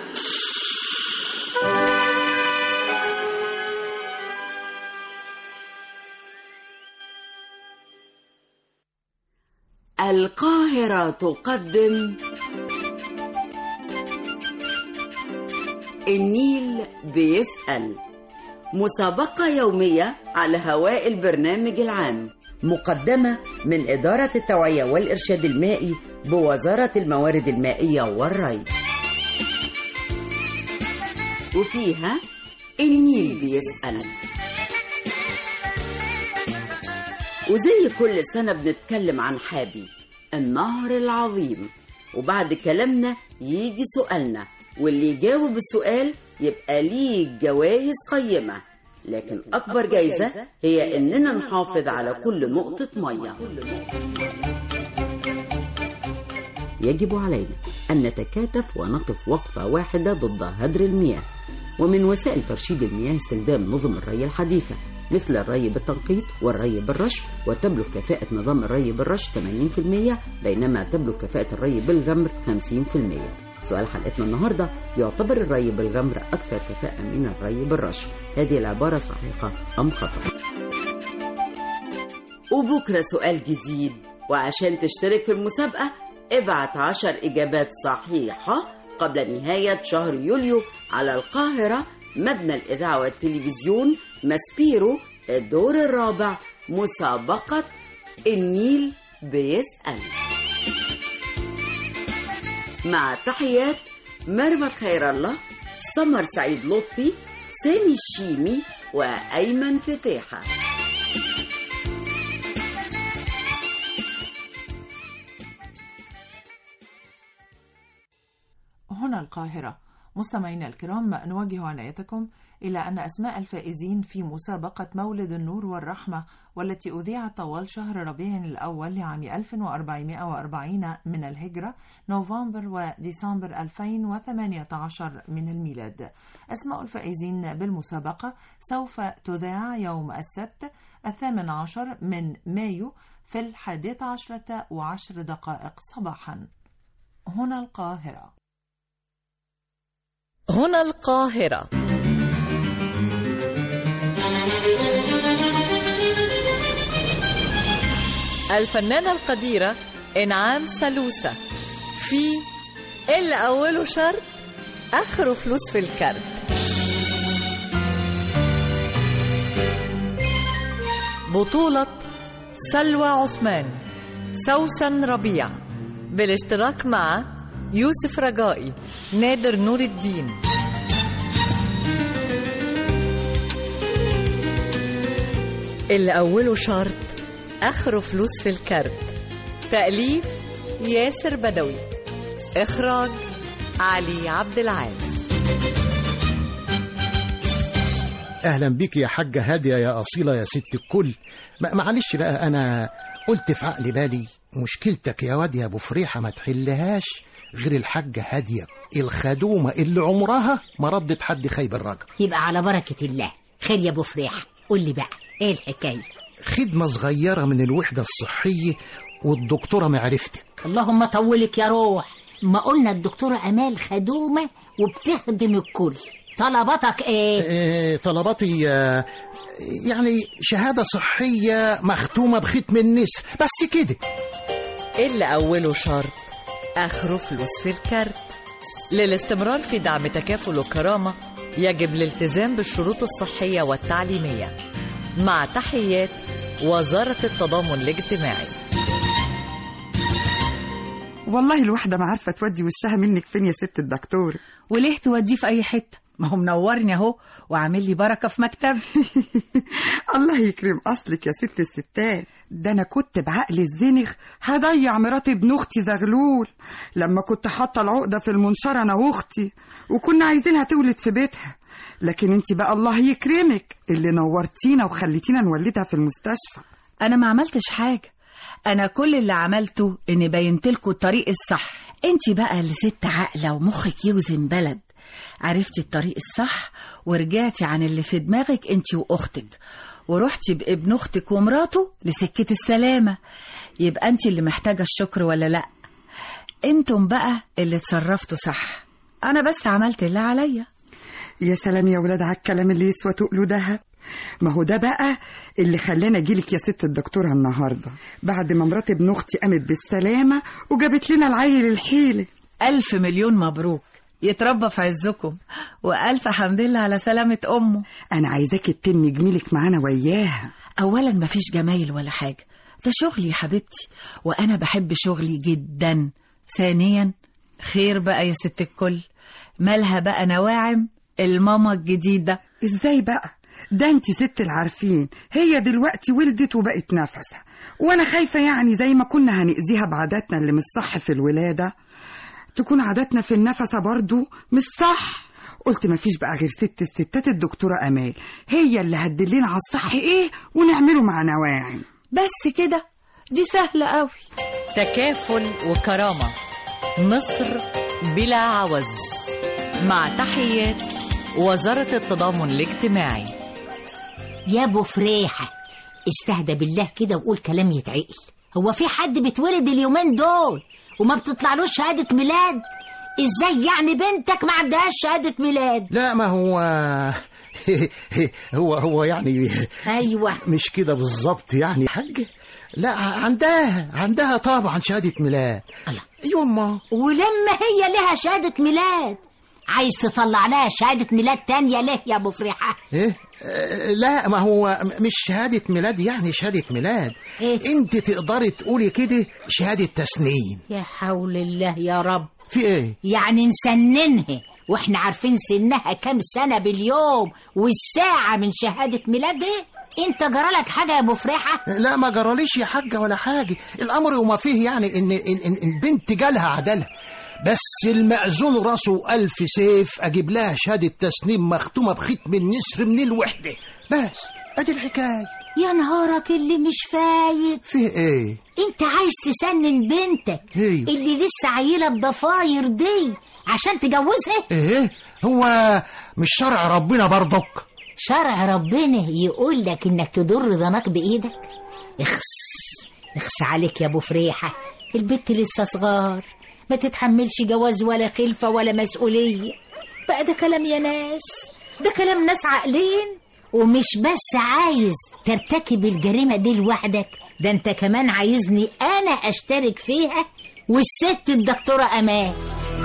القاهرة تقدم النيل بيسأل، مسابقة يومية على هواء البرنامج العام، مقدمة من إدارة التوعية والإرشاد المائي بوزارة الموارد المائية والري. وفيها النيل بيسأل. وزي كل سنة بنتكلم عن حابي النهر العظيم، وبعد كلامنا يجي سؤالنا، واللي يجاوب السؤال يبقى ليه جوائز قيمة، لكن أكبر جايزة هي إننا نحافظ على كل نقطة مية. يجب علينا أن نتكاتف ونقف وقفة واحدة ضد هدر المياه، ومن وسائل ترشيد المياه استخدام نظم الري الحديثة مثل الري بالتنقيط والري بالرش، وتبلغ كفاءة نظام الري بالرش ثمانين بالمئة بينما تبلغ كفاءة الري بالغمر خمسين بالمئة. سؤال حلقتنا النهاردة: يعتبر الري بالغمر أكثر كفاءة من الري بالرش، هذه العبارة صحيحة أم خطأ؟ وبكرة سؤال جديد، وعشان تشترك في المسابقة ابعت عشر إجابات صحيحة قبل نهاية شهر يوليو على القاهرة، مبنى الإذاعة والتلفزيون، ماسبيرو، الدور الرابع، مسابقة النيل بيسأل. مع تحيات مروة خير الله، سمر سعيد لطفي، سامي الشيمي، وأيمن فتاحة. هنا القاهرة. مستمعينا الكرام، نوجه عنايتكم إلى أن أسماء الفائزين في مسابقة مولد النور والرحمة والتي أذيعت طوال شهر ربيع الأول لعام ألف وأربعمائة وأربعين من الهجرة، نوفمبر وديسمبر ألفين وثمانية عشر من الميلاد. أسماء الفائزين بالمسابقة سوف تذاع يوم السبت الثامن عشر من مايو في الحادية عشرة وعشر دقائق صباحا. هنا القاهرة. هنا القاهرة. الفنانة القديرة إنعام سلوسة في اللي أوله شرط آخره فلوس في الكارت. بطولة سلوى عثمان، سوسن ربيع، بالاشتراك مع يوسف رجائي، نادر نور الدين. اللي أوله شرط آخره فلوس في الكارت. تأليف ياسر بدوي. إخراج علي عبد العال. أهلا بك يا حاجة هادية يا أصيلة يا ست الكل. معلش بقى، أنا قلت في عقل بالي مشكلتك يا واد يا أبو فريحة ما تحلهاش غير الحاجة هادية الخدومة اللي عمرها ما ردت حد خايب الرجل. يبقى على بركة الله. خير يا أبو فريحة، قول لي بقى إيه الحكاية؟ خدمة صغيرة من الوحدة الصحية والدكتورة معرفتك. اللهم طولك يا روح. ما قلنا الدكتورة أمال خدومة وبتخدم الكل. طلباتك إيه؟ إيه طلباتي؟ آه يعني شهادة صحية مختومة بختم النسر بس كده. اللي أوله شرط آخره فلوس في الكارت. للاستمرار في دعم تكافل وكرامة يجب الالتزام بالشروط الصحية والتعليمية. مع تحيات وزارة التضامن الاجتماعي. والله الواحدة ما عارفة تودي وشها منك فين يا ست الدكتور. وليه توديه في أي حتة؟ ما هو منورني اهو وعامل لي بركة في مكتبي. الله يكرم أصلك يا ست الستات. ده أنا كنت بعقل الزنخ هضيع مرات ابن أختي زغلول لما كنت حاطة العقدة في المنشار أنا وأختي وكنا عايزينها تولد في بيتها، لكن انت بقى الله يكرمك اللي نورتينا وخليتينا نولدها في المستشفى. أنا ما عملتش حاجة، أنا كل اللي عملته إني بينتلكوا الطريق الصح. انت بقى اللي ست عاقلة ومخك يوزن بلد، عرفتي الطريق الصح ورجعتي عن اللي في دماغك انت واختك ورحتي بابن اختك ومراته لسكة السلامة. يبقى انت اللي محتاجة الشكر ولا لا؟ انتم بقى اللي اتصرفتوا صح، انا بس عملت اللي عليا. يا سلام يا ولاد على الكلام اللي يسوى تقله دهب. ما هو ده بقى اللي خلانا اجيلك يا ست الدكتورة النهاردة بعد ما مرات ابن اختي قامت بالسلامة وجابت لنا العيل الحيلة. ألف مليون مبروك، يتربى في عزكم، وألف حمد لله على سلامة أمه. أنا عايزاك تتمي جميلك معانا وياها. أولا مفيش جمايل ولا حاجة، ده شغلي يا حبيبتي وأنا بحب شغلي جدا. ثانيا خير بقى يا ست الكل، مالها بقى نواعم الماما الجديدة؟ إزاي بقى؟ ده انت ست العارفين هي دلوقتي ولدت وبقت نفسها، وأنا خايفة يعني زي ما كنا هنأذيها بعاداتنا اللي مش صح في الولادة تكون عاداتنا في النفسة برضو مش صح. قلت مفيش بقى غير ست الستات الدكتورة أمال هي اللي هتدلنا على الصح ايه ونعمله مع نواعم. بس كده؟ دي سهلة قوي. تكافل وكرامة، مصر بلا عوز. مع تحيات وزارة التضامن الاجتماعي. يا ابو فريحة استهدى بالله كده وقول كلام يتعقل. هو في حد بيتولد اليومين دول وما بتطلعلوش شهادة ميلاد؟ ازاي يعني بنتك ما عندهاش شهادة ميلاد؟ لا ما هو هو هو يعني ايوه مش كده بالظبط يعني حاج. لا عندها عندها طبعا شهادة ميلاد. الله. ايوه امال ولما هي لها شهادة ميلاد عايز تطلع لها شهادة ميلاد تانية ليه يا ابو فريحة؟ ايه آه لا ما هو مش شهادة ميلاد يعني شهادة ميلاد إيه؟ انت تقدري تقولي كده شهادة تسنين. يا حول الله يا رب. في ايه؟ يعني نسننها واحنا عارفين سنها كام سنة باليوم والساعة من شهادة ميلادها؟ انت جرالك حاجة يا ابو فريحة؟ لا ما جراليش يا حاجة ولا حاجة. الامر وما فيه يعني ان, إن, إن البنت جالها عدالها، بس المأذون راسه ألف سيف أجيب لها شهادة تسنيم مختومة بختم النسر من الوحدة بس. أدي الحكاية. يا نهارك اللي مش فايت. فيه إيه؟ أنت عايز تسنن بنتك هي. اللي لسه عيلة بضفاير دي عشان تجوزها؟ إيه؟ هو مش شرع ربنا برضك؟ شرع ربنا يقول لك إنك تضر ضناك بإيدك؟ اخس اخس عليك يا أبو فريحة، البنت لسه صغار ما تتحملش جواز ولا خلفة ولا مسؤولية. بقى ده كلام يا ناس، ده كلام ناس عاقلين. ومش بس عايز ترتكب الجريمة دي لوحدك، ده انت كمان عايزني انا اشترك فيها والست الدكتورة أمال.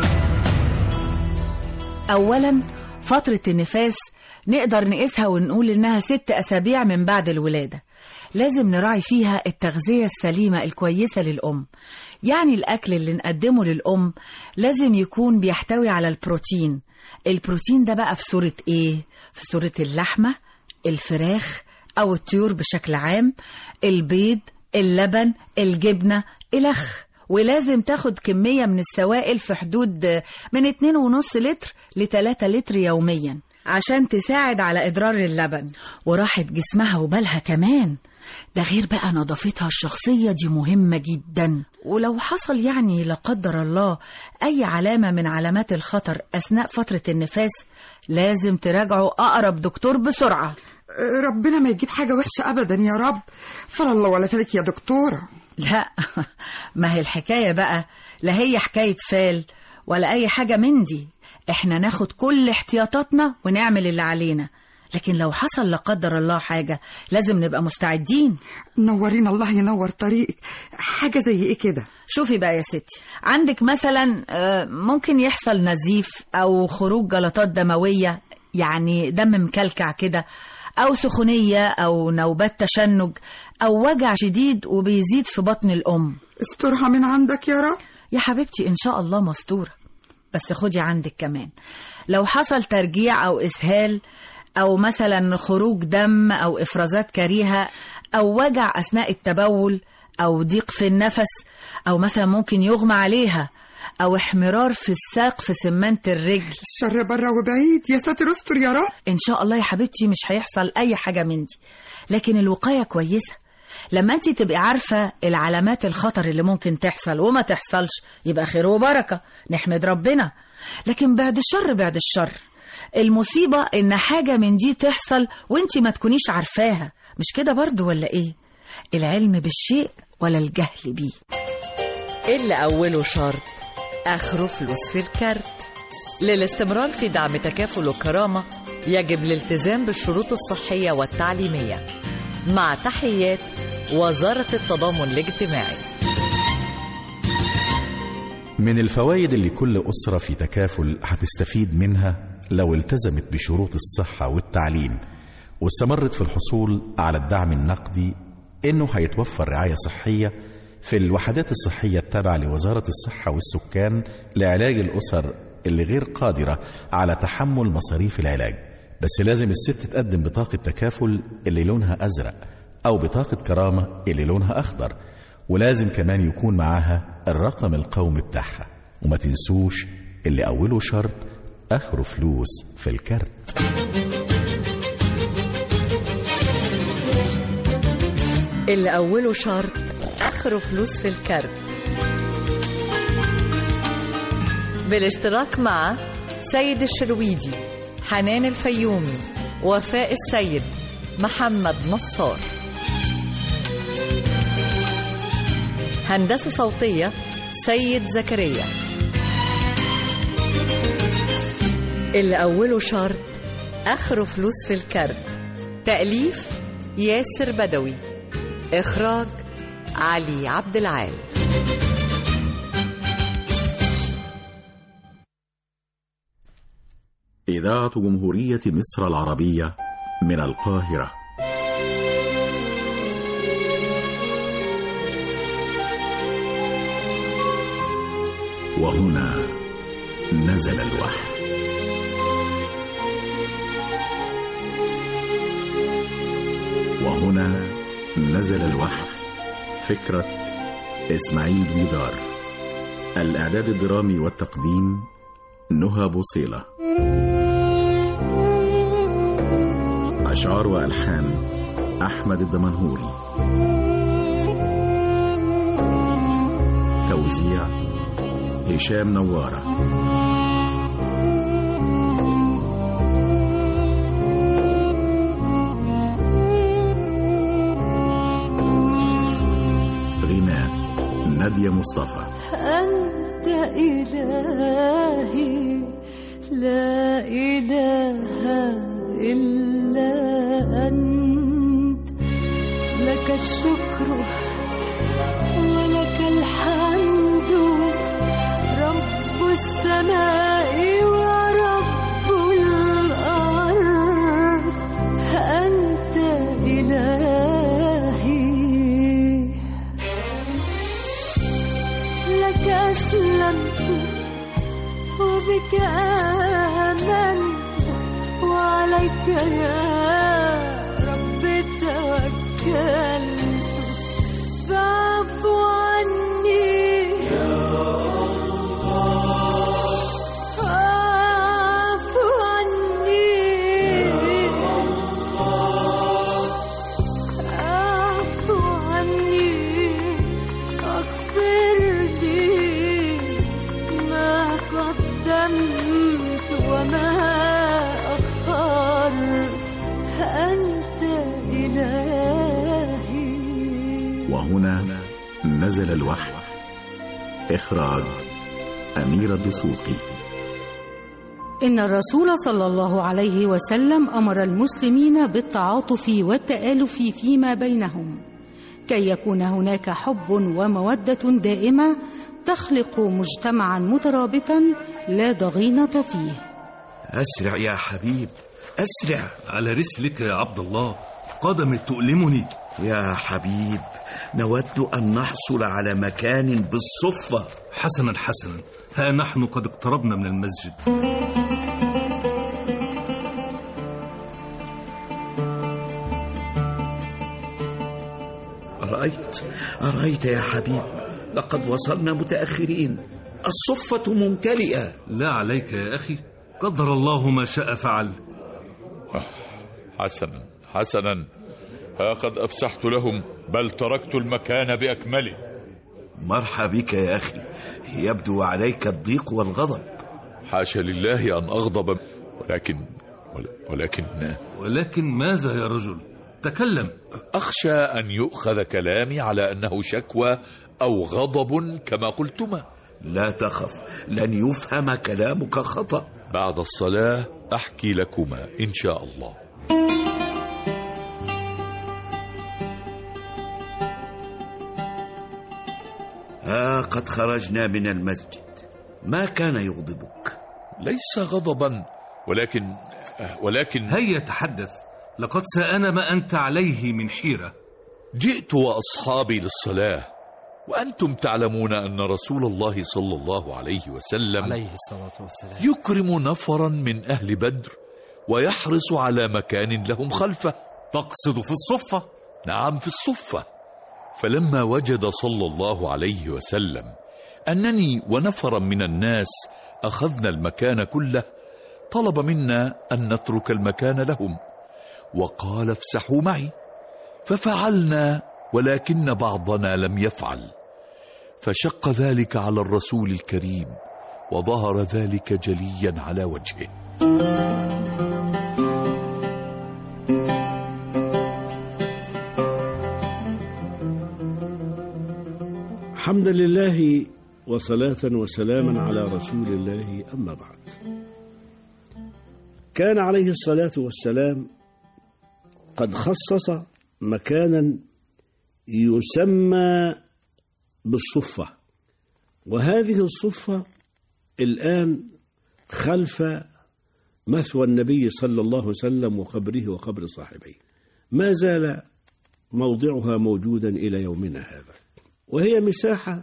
اولا فترة النفاس نقدر نقيسها ونقول انها ست اسابيع من بعد الولادة. لازم نراعي فيها التغذية السليمة الكويسة للأم، يعني الأكل اللي نقدمه للأم لازم يكون بيحتوي على البروتين. البروتين ده بقى في صورة إيه؟ في صورة اللحمة، الفراخ أو الطيور بشكل عام، البيض، اللبن، الجبنة، الخ. ولازم تاخد كمية من السوائل في حدود من اتنين ونص لتر لتلاتة لتر يوميا عشان تساعد على إدرار اللبن وراحة جسمها وبالها كمان. ده غير بقى نظافتها الشخصية دي مهمة جدا. ولو حصل يعني لا قدر الله أي علامة من علامات الخطر أثناء فترة النفاس لازم تراجعوا أقرب دكتور بسرعة. ربنا ما يجيب حاجة وحشة أبدا يا رب. فلا الله ولا فلك يا دكتورة. لا ما هي الحكاية بقى لا هي حكاية فال ولا أي حاجة من دي. احنا ناخد كل احتياطاتنا ونعمل اللي علينا، لكن لو حصل لا قدر الله حاجة لازم نبقى مستعدين. نورين الله ينور طريقك. حاجة زي ايه كده؟ شوفي بقى يا ستي، عندك مثلا ممكن يحصل نزيف أو خروج جلطات دموية، يعني دم مكلكع كده، أو سخونية أو نوبات تشنج أو وجع شديد وبيزيد في بطن الأم. استرها من عندك يا رب. يا حبيبتي إن شاء الله مستورة، بس خدي عندك كمان لو حصل ترجيع أو إسهال أو مثلا خروج دم أو إفرازات كريهة أو وجع أثناء التبول أو ضيق في النفس أو مثلا ممكن يغمى عليها أو احمرار في الساق في سمنت الرجل. الشر بره وبعيد يا ساتر استر يا رب. إن شاء الله يا حبيبتي مش هيحصل أي حاجة من دي، لكن الوقاية كويسة. لما انت تبقي عارفة العلامات الخطر اللي ممكن تحصل وما تحصلش يبقى خير وبركة، نحمد ربنا. لكن بعد الشر بعد الشر المصيبة ان حاجة من دي تحصل وانت ما تكونيش عارفاها، مش كده برضو ولا ايه؟ العلم بالشيء ولا الجهل بيه. اللي أوله شرط آخره فلوس في الكارت. للاستمرار في دعم تكافل وكرامة يجب الالتزام بالشروط الصحية والتعليمية. مع تحيات وزارة التضامن الاجتماعي. من الفوائد اللي كل أسرة في تكافل هتستفيد منها لو التزمت بشروط الصحة والتعليم واستمرت في الحصول على الدعم النقدي، إنه هيتوفر رعاية صحية في الوحدات الصحية التابعة لوزارة الصحة والسكان لعلاج الأسر اللي غير قادرة على تحمل مصاريف العلاج. بس لازم الست تقدم بطاقة تكافل اللي لونها أزرق أو بطاقة كرامة اللي لونها أخضر، ولازم كمان يكون معاها الرقم القومي بتاعها. وما تنسوش اللي أوله شرط آخره فلوس في الكارت. اللي أوله شرط آخره فلوس في الكارت، بالاشتراك مع سيد الشرويدي، حنان الفيومي، وفاء السيد، محمد نصار. هندسة صوتية سيد زكريا. اللي أوله شرط آخره فلوس في الكارت. تأليف ياسر بدوي. إخراج علي عبد العال. إذاعة جمهورية مصر العربية من القاهرة. وهنا نزل الوحي. وهنا نزل الوحي. فكرة إسماعيل ويدار. الإعداد الدرامي والتقديم نهى بوصيلة. أشعار وألحان أحمد الدمنهوري. توزيع هشام نوارة. غناء نادية مصطفى. أنت إلهي لا إله إلا أنت، لك الشكر ولك الحمد، رب السماء ورب الأرض. أنت إلهي لك أسلمت وبك آمنت، وعليك يا رب توكلت، نزل الوحي. إخراج أميرة دسوقي. إن الرسول صلى الله عليه وسلم أمر المسلمين بالتعاطف والتآلف فيما بينهم كي يكون هناك حب ومودة دائمة تخلق مجتمعا مترابطا لا ضغينة فيه. أسرع يا حبيب، أسرع. على رسلك يا عبد الله، قدمي تؤلمني. يا حبيب، نود أن نحصل على مكان بالصفة. حسنا حسنا، ها نحن قد اقتربنا من المسجد. أرأيت أرأيت يا حبيب، لقد وصلنا متأخرين، الصفة ممتلئة. لا عليك يا أخي، قدر الله ما شاء فعل. حسنا حسنا، ها قد أفسحت لهم، بل تركت المكان بأكمله. مرحبا بك يا أخي، يبدو عليك الضيق والغضب. حاشا لله أن أغضب، ولكن ولكن ولكن ماذا يا رجل؟ تكلم. أخشى أن يؤخذ كلامي على أنه شكوى أو غضب كما قلتما. لا تخف، لن يفهم كلامك خطأ. بعد الصلاة أحكي لكما إن شاء الله. ها قد خرجنا من المسجد، ما كان يغضبك؟ ليس غضبا، ولكن ولكن هيا تحدث، لقد سأنا ما أنت عليه من حيرة. جئت وأصحابي للصلاة، وأنتم تعلمون أن رسول الله صلى الله عليه وسلم عليه الصلاة والسلام يكرم نفرا من أهل بدر ويحرص على مكان لهم خلفه. تقصد في الصفة؟ نعم، في الصفة. فلما وجد صلى الله عليه وسلم أنني ونفرا من الناس أخذنا المكان كله، طلب منا أن نترك المكان لهم، وقال افسحوا معي، ففعلنا، ولكن بعضنا لم يفعل، فشق ذلك على الرسول الكريم، وظهر ذلك جليا على وجهه. حمدا لله وصلاة وسلاما على رسول الله، أما بعد. كان عليه الصلاة والسلام قد خصص مكانا يسمى بالصفة، وهذه الصفة الآن خلف مثوى النبي صلى الله عليه وسلم وقبره وقبر صاحبيه، ما زال موضعها موجودا إلى يومنا هذا، وهي مساحة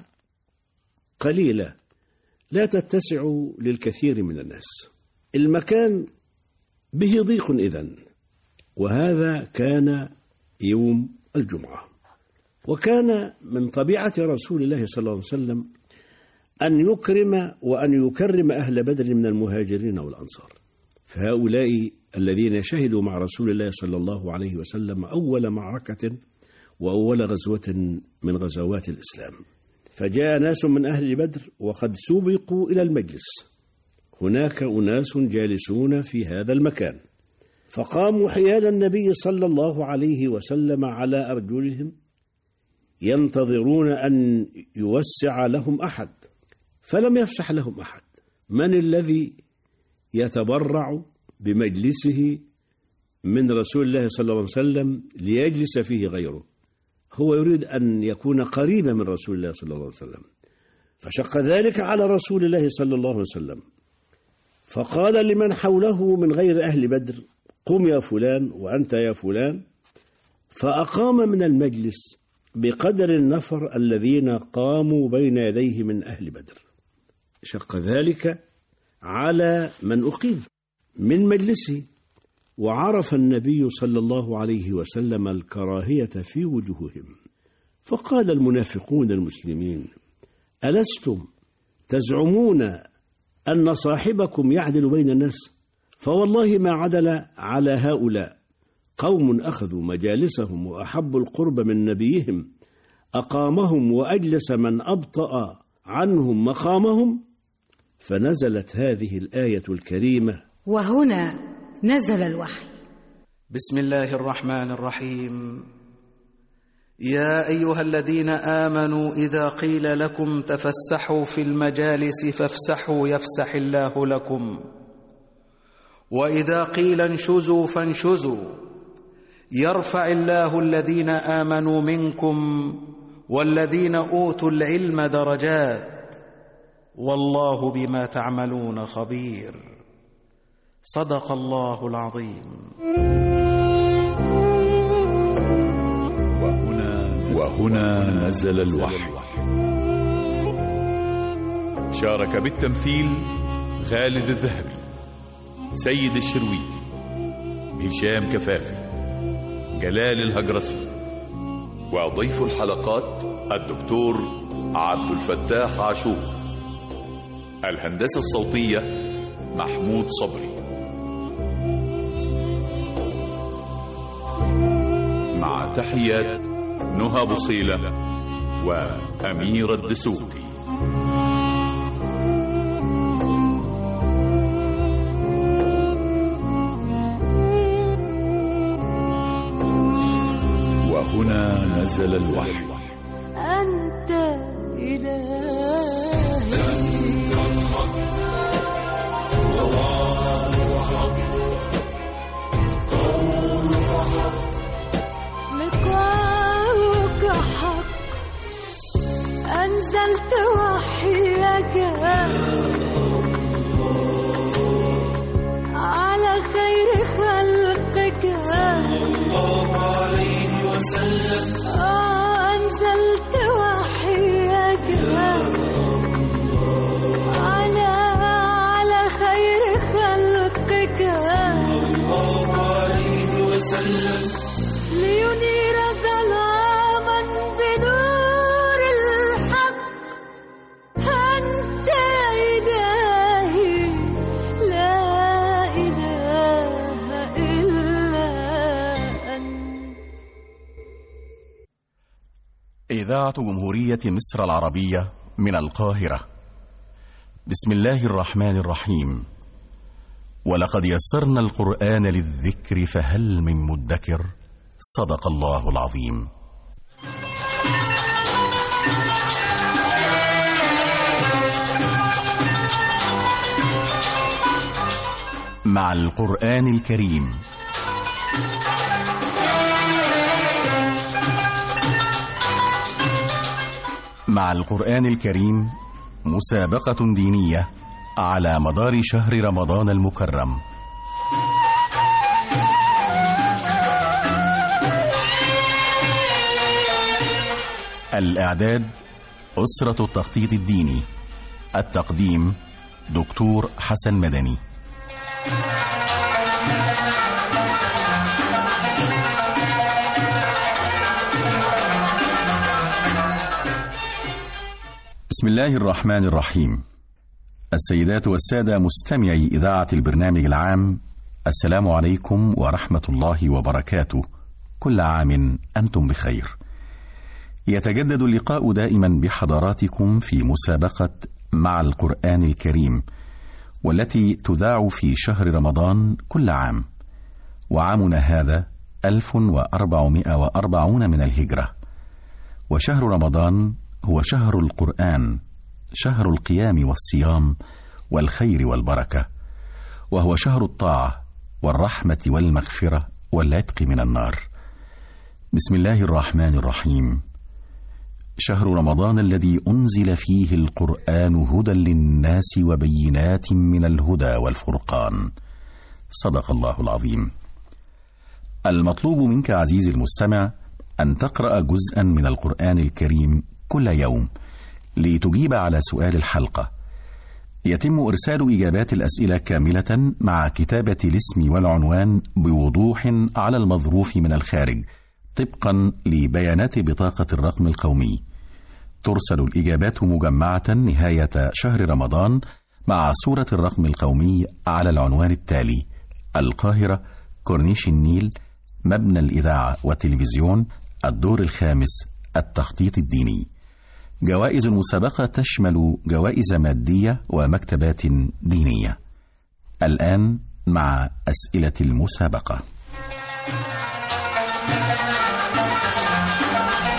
قليلة لا تتسع للكثير من الناس. المكان به ضيق إذن، وهذا كان يوم الجمعة. وكان من طبيعة رسول الله صلى الله عليه وسلم أن يكرم وأن يكرم أهل بدر من المهاجرين والأنصار، فهؤلاء الذين شهدوا مع رسول الله صلى الله عليه وسلم أول معركة وأول غزوة من غزوات الإسلام. فجاء ناس من أهل بدر وقد سبقوا إلى المجلس، هناك أناس جالسون في هذا المكان، فقاموا حيال النبي صلى الله عليه وسلم على أرجلهم ينتظرون أن يوسع لهم أحد، فلم يفسح لهم أحد. من الذي يتبرع بمجلسه من رسول الله صلى الله عليه وسلم ليجلس فيه غيره؟ هو يريد أن يكون قريبا من رسول الله صلى الله عليه وسلم، فشق ذلك على رسول الله صلى الله عليه وسلم، فقال لمن حوله من غير أهل بدر: قم يا فلان وأنت يا فلان، فأقام من المجلس بقدر النفر الذين قاموا بين يديه من أهل بدر. شق ذلك على من أقيم من مجلسه، وعرف النبي صلى الله عليه وسلم الكراهية في وجوههم، فقال المنافقون المسلمين: ألستم تزعمون أن صاحبكم يعدل بين الناس؟ فوالله ما عدل على هؤلاء قوم أخذوا مجالسهم وأحبوا القرب من نبيهم، أقامهم وأجلس من أبطأ عنهم مقامهم. فنزلت هذه الآية الكريمة: وهنا نزل الوحي. بسم الله الرحمن الرحيم. يا أيها الذين آمنوا إذا قيل لكم تفسحوا في المجالس فافسحوا يفسح الله لكم، وإذا قيل انشزوا فانشزوا يرفع الله الذين آمنوا منكم والذين أوتوا العلم درجات، والله بما تعملون خبير. صدق الله العظيم. وهنا نزل الوحي. شارك بالتمثيل خالد الذهبي، سيد الشرويدي، هشام كفافي، جلال الهجرسي، وضيف الحلقات الدكتور عبد الفتاح عاشور. الهندسة الصوتية محمود صبري. مع تحيات نهى بصيلة وأميرة الدسوقي. وهنا نزل الوحي. أنت إلهي لقاؤك حق، أنزلت وحيك على خير خلقك صلى الله عليه وسلم. أنزلت وحيك على على خير خلقك صلى الله عليه وسلم، لينير ظلاما بنور الحق. أنت إلهي لا إله إلا أنت. إذاعة جمهورية مصر العربية من القاهرة. بسم الله الرحمن الرحيم. ولقد يسرنا القرآن للذكر فهل من مدكر. صدق الله العظيم. مع القرآن الكريم مع القرآن الكريم مسابقة دينية على مدار شهر رمضان المكرم. الإعداد أسرة التخطيط الديني. التقديم دكتور حسن مدني. بسم الله الرحمن الرحيم. السيدات والسادة مستمعي إذاعة البرنامج العام، السلام عليكم ورحمة الله وبركاته. كل عام أنتم بخير. يتجدد اللقاء دائما بحضراتكم في مسابقة مع القرآن الكريم، والتي تذاع في شهر رمضان كل عام، وعامنا هذا ألف وأربعمائة وأربعون من الهجرة. وشهر رمضان هو شهر القرآن، شهر القيام والصيام والخير والبركة، وهو شهر الطاعة والرحمة والمغفرة والعتق من النار. بسم الله الرحمن الرحيم. شهر رمضان الذي أنزل فيه القرآن هدى للناس وبينات من الهدى والفرقان. صدق الله العظيم. المطلوب منك عزيزي المستمع أن تقرأ جزءا من القرآن الكريم كل يوم لتجيب على سؤال الحلقة. يتم إرسال إجابات الأسئلة كاملة مع كتابة الاسم والعنوان بوضوح على المظروف من الخارج طبقا لبيانات بطاقة الرقم القومي. ترسل الإجابات مجمعة نهاية شهر رمضان مع صورة الرقم القومي على العنوان التالي: القاهرة، كورنيش النيل، مبنى الإذاعة والتلفزيون، الدور الخامس، التخطيط الديني. جوائز المسابقة تشمل جوائز مادية ومكتبات دينية. الآن مع أسئلة المسابقة.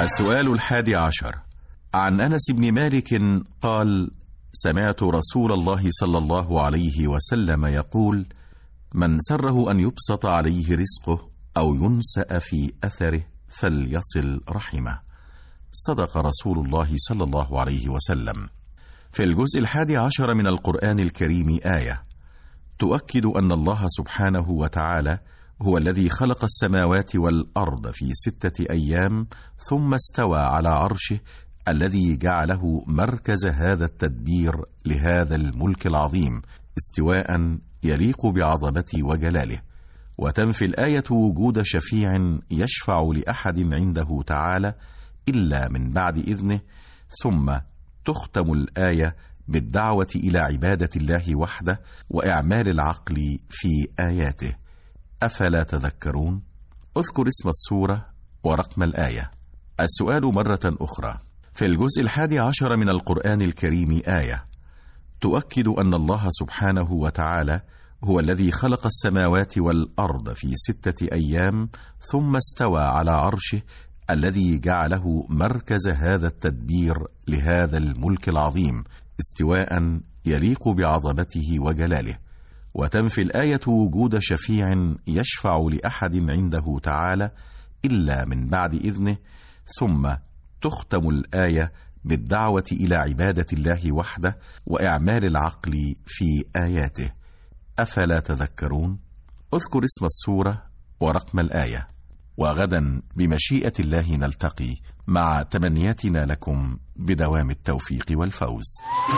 السؤال الحادي عشر. عن أنس بن مالك قال: سمعت رسول الله صلى الله عليه وسلم يقول: من سره أن يبسط عليه رزقه أو ينسأ في أثره فليصل رحمه. صدق رسول الله صلى الله عليه وسلم. في الجزء الحادي عشر من القرآن الكريم آية تؤكد أن الله سبحانه وتعالى هو الذي خلق السماوات والأرض في ستة أيام ثم استوى على عرشه، الذي جعله مركز هذا التدبير لهذا الملك العظيم استواء يليق بعظمته وجلاله. وتنفي الآية وجود شفيع يشفع لأحد عنده تعالى إلا من بعد إذنه، ثم تختم الآية بالدعوة إلى عبادة الله وحده وإعمال العقل في آياته. أفلا تذكرون؟ اذكر اسم السورة ورقم الآية. السؤال مرة أخرى. في الجزء الحادي عشر من القرآن الكريم آية تؤكد أن الله سبحانه وتعالى هو الذي خلق السماوات والأرض في ستة أيام ثم استوى على عرشه، الذي جعله مركز هذا التدبير لهذا الملك العظيم استواء يليق بعظمته وجلاله. وتنفي الآية وجود شفيع يشفع لأحد عنده تعالى إلا من بعد إذنه، ثم تختم الآية بالدعوة إلى عبادة الله وحده وإعمال العقل في آياته. أفلا تذكرون؟ اذكر اسم السورة ورقم الآية. وغدا بمشيئة الله نلتقي مع تمنياتنا لكم بدوام التوفيق والفوز.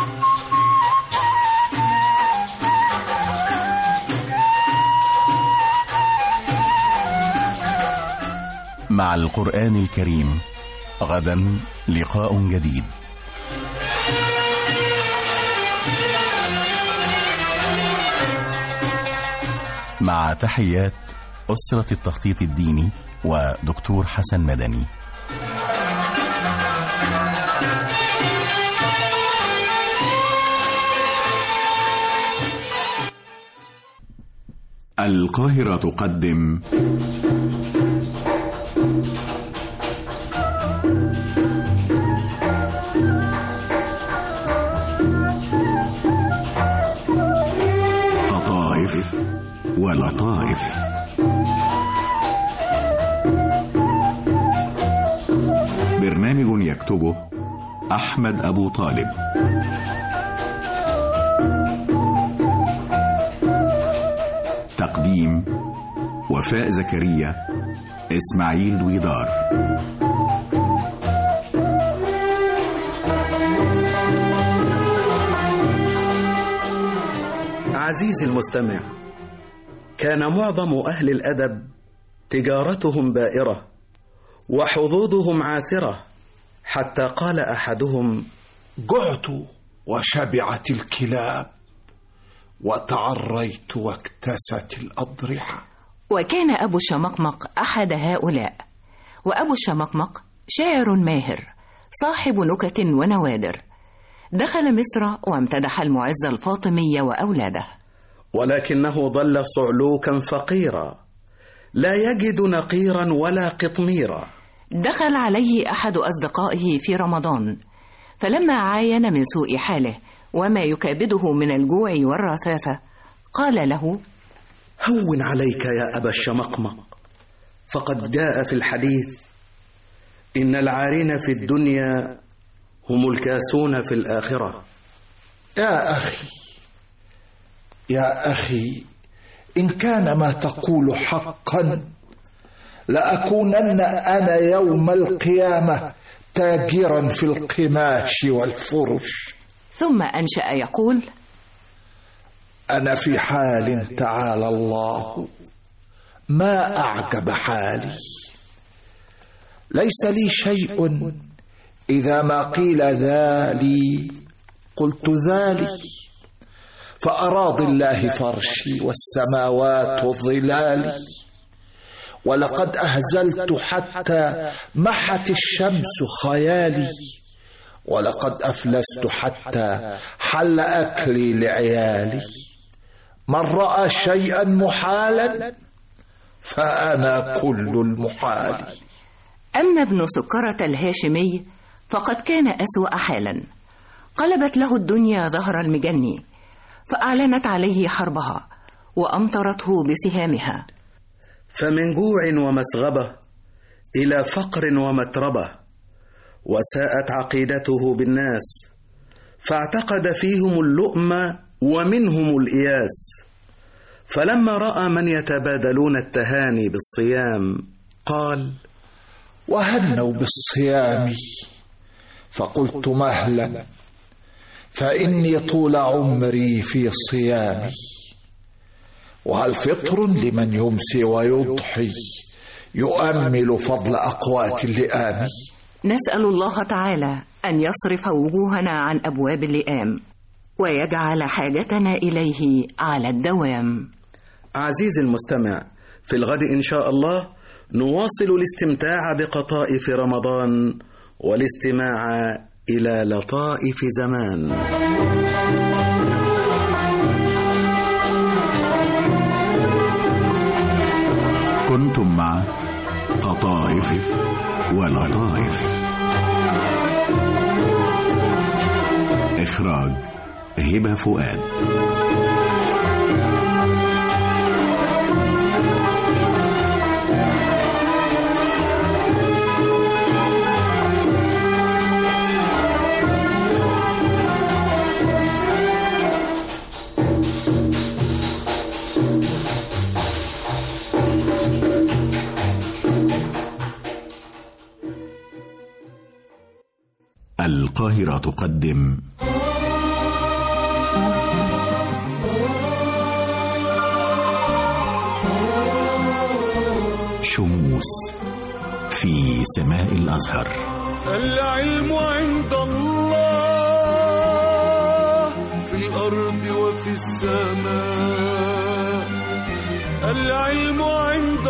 مع القرآن الكريم غدا لقاء جديد. مع تحيات أسرة التخطيط الديني ودكتور حسن مدني. القاهرة تقدم قطائف ولطائف. برنامج يكتبه أحمد أبو طالب. تقديم وفاء زكريا، إسماعيل دويدار. عزيزي المستمع، كان معظم أهل الأدب تجارتهم بائرة وحظوظهم عاثرة، حتى قال أحدهم: جعت وشبعت الكلاب وتعريت واكتست الأضرحة. وكان أبو الشمقمق أحد هؤلاء. وأبو الشمقمق شاعر ماهر صاحب نكت ونوادر، دخل مصر وامتدح المعز الفاطمي وأولاده، ولكنه ظل صعلوكا فقيرا لا يجد نقيرا ولا قطميرا. دخل عليه أحد أصدقائه في رمضان، فلما عاين من سوء حاله وما يكابده من الجوع والرثاثة قال له: هون عليك يا أبا الشمقمق، فقد جاء في الحديث: إن العارين في الدنيا هم الكاسون في الآخرة. يا أخي يا أخي إن كان ما تقول حقا لأكونن أنا يوم القيامة تاجرا في القماش والفرش. ثم أنشأ يقول: أنا في حال تعالى الله ما أعجب حالي، ليس لي شيء إذا ما قيل ذالي قلت ذالي، فأراضي الله فرشي والسماوات ظلالي، ولقد أهزلت حتى محت الشمس خيالي، ولقد أفلست حتى حل أكلي لعيالي. من رأى شيئا محالا فأنا كل المحال. أما ابن سكرة الهاشمي فقد كان أسوأ حالا. قلبت له الدنيا ظهر المجني، فأعلنت عليه حربها وأمطرته بسهامها. فمن جوع ومسغبة إلى فقر ومتربة، وساءت عقيدته بالناس، فاعتقد فيهم اللؤم ومنهم الإياس. فلما رأى من يتبادلون التهاني بالصيام قال: وهنوا بالصيام. فقلت: مهلا، فإني طول عمري في صيامي. وهل فطر لمن يمسي ويضحي يؤمل فضل أقوات اللئام؟ نسأل الله تعالى أن يصرف وجوهنا عن أبواب اللئام ويجعل حاجتنا إليه على الدوام. عزيزي المستمع، في الغد إن شاء الله نواصل الاستمتاع بقطائف رمضان والاستماع إلى لطائف زمان. كنتم مع قطائف ولطائف، إخراج هبة فؤاد. القاهرة تقدم شموس في سماء الأزهر. العلم عند الله في الأرض وفي السماء. العلم عند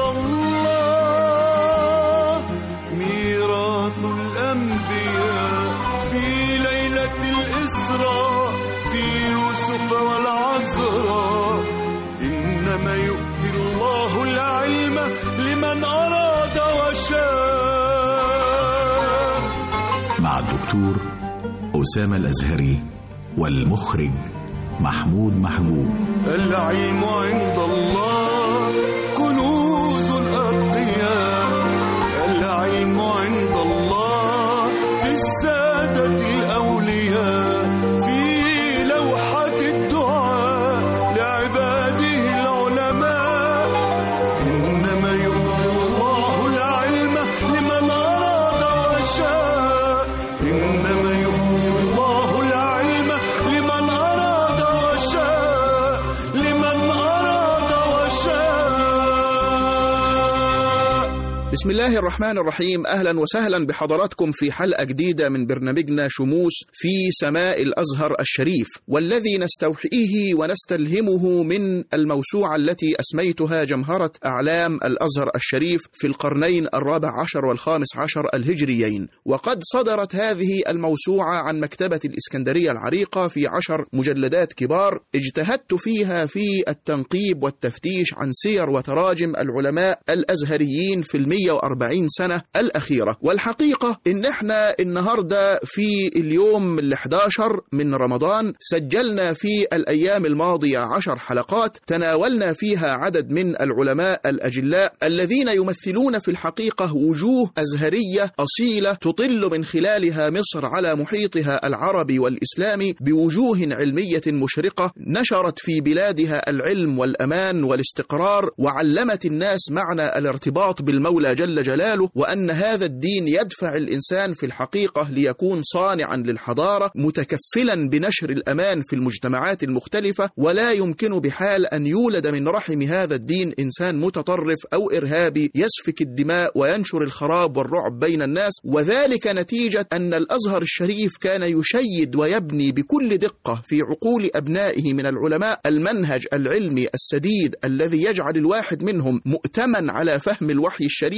الله ميراث الأنبياء. في ليلة الإسراء في يوسف والعذراء إنما يؤتي الله العلم لمن أراد وشاء. مع الدكتور أسامة الأزهري والمخرج محمود محجوب. العلم عند الله كنوز الأتقياء. العلم عند الله في السادة الأولياء. في لوحة الدعاء لعباده العلماء. إنما يؤتي الله العلم لمن أراد وشاء. إنما يؤتي الله العلم لمن أراد وشاء. لمن أراد وشاء. بسم الله الرحمن الرحيم. أهلا وسهلا بحضراتكم في حلقة جديدة من برنامجنا شموس في سماء الأزهر الشريف، والذي نستوحيه ونستلهمه من الموسوعة التي أسميتها جمهرة أعلام الأزهر الشريف في القرنين الرابع عشر والخامس عشر الهجريين. وقد صدرت هذه الموسوعة عن مكتبة الإسكندرية العريقة في عشر مجلدات كبار، اجتهدت فيها في التنقيب والتفتيش عن سير وتراجم العلماء الأزهريين في المية وأربعين سنة الأخيرة. والحقيقة إن احنا النهاردة في اليوم الأحد عشر من رمضان سجلنا في الأيام الماضية عشر حلقات تناولنا فيها عدد من العلماء الأجلاء الذين يمثلون في الحقيقة وجوه أزهرية أصيلة تطل من خلالها مصر على محيطها العربي والإسلامي بوجوه علمية مشرقة نشرت في بلادها العلم والأمان والاستقرار، وعلمت الناس معنى الارتباط بالمولى جل جلاله، وأن هذا الدين يدفع الإنسان في الحقيقة ليكون صانعا للحضارة متكفلا بنشر الأمان في المجتمعات المختلفة. ولا يمكن بحال أن يولد من رحم هذا الدين إنسان متطرف أو إرهابي يسفك الدماء وينشر الخراب والرعب بين الناس، وذلك نتيجة أن الأزهر الشريف كان يشيد ويبني بكل دقة في عقول أبنائه من العلماء المنهج العلمي السديد الذي يجعل الواحد منهم مؤتمن على فهم الوحي الشريف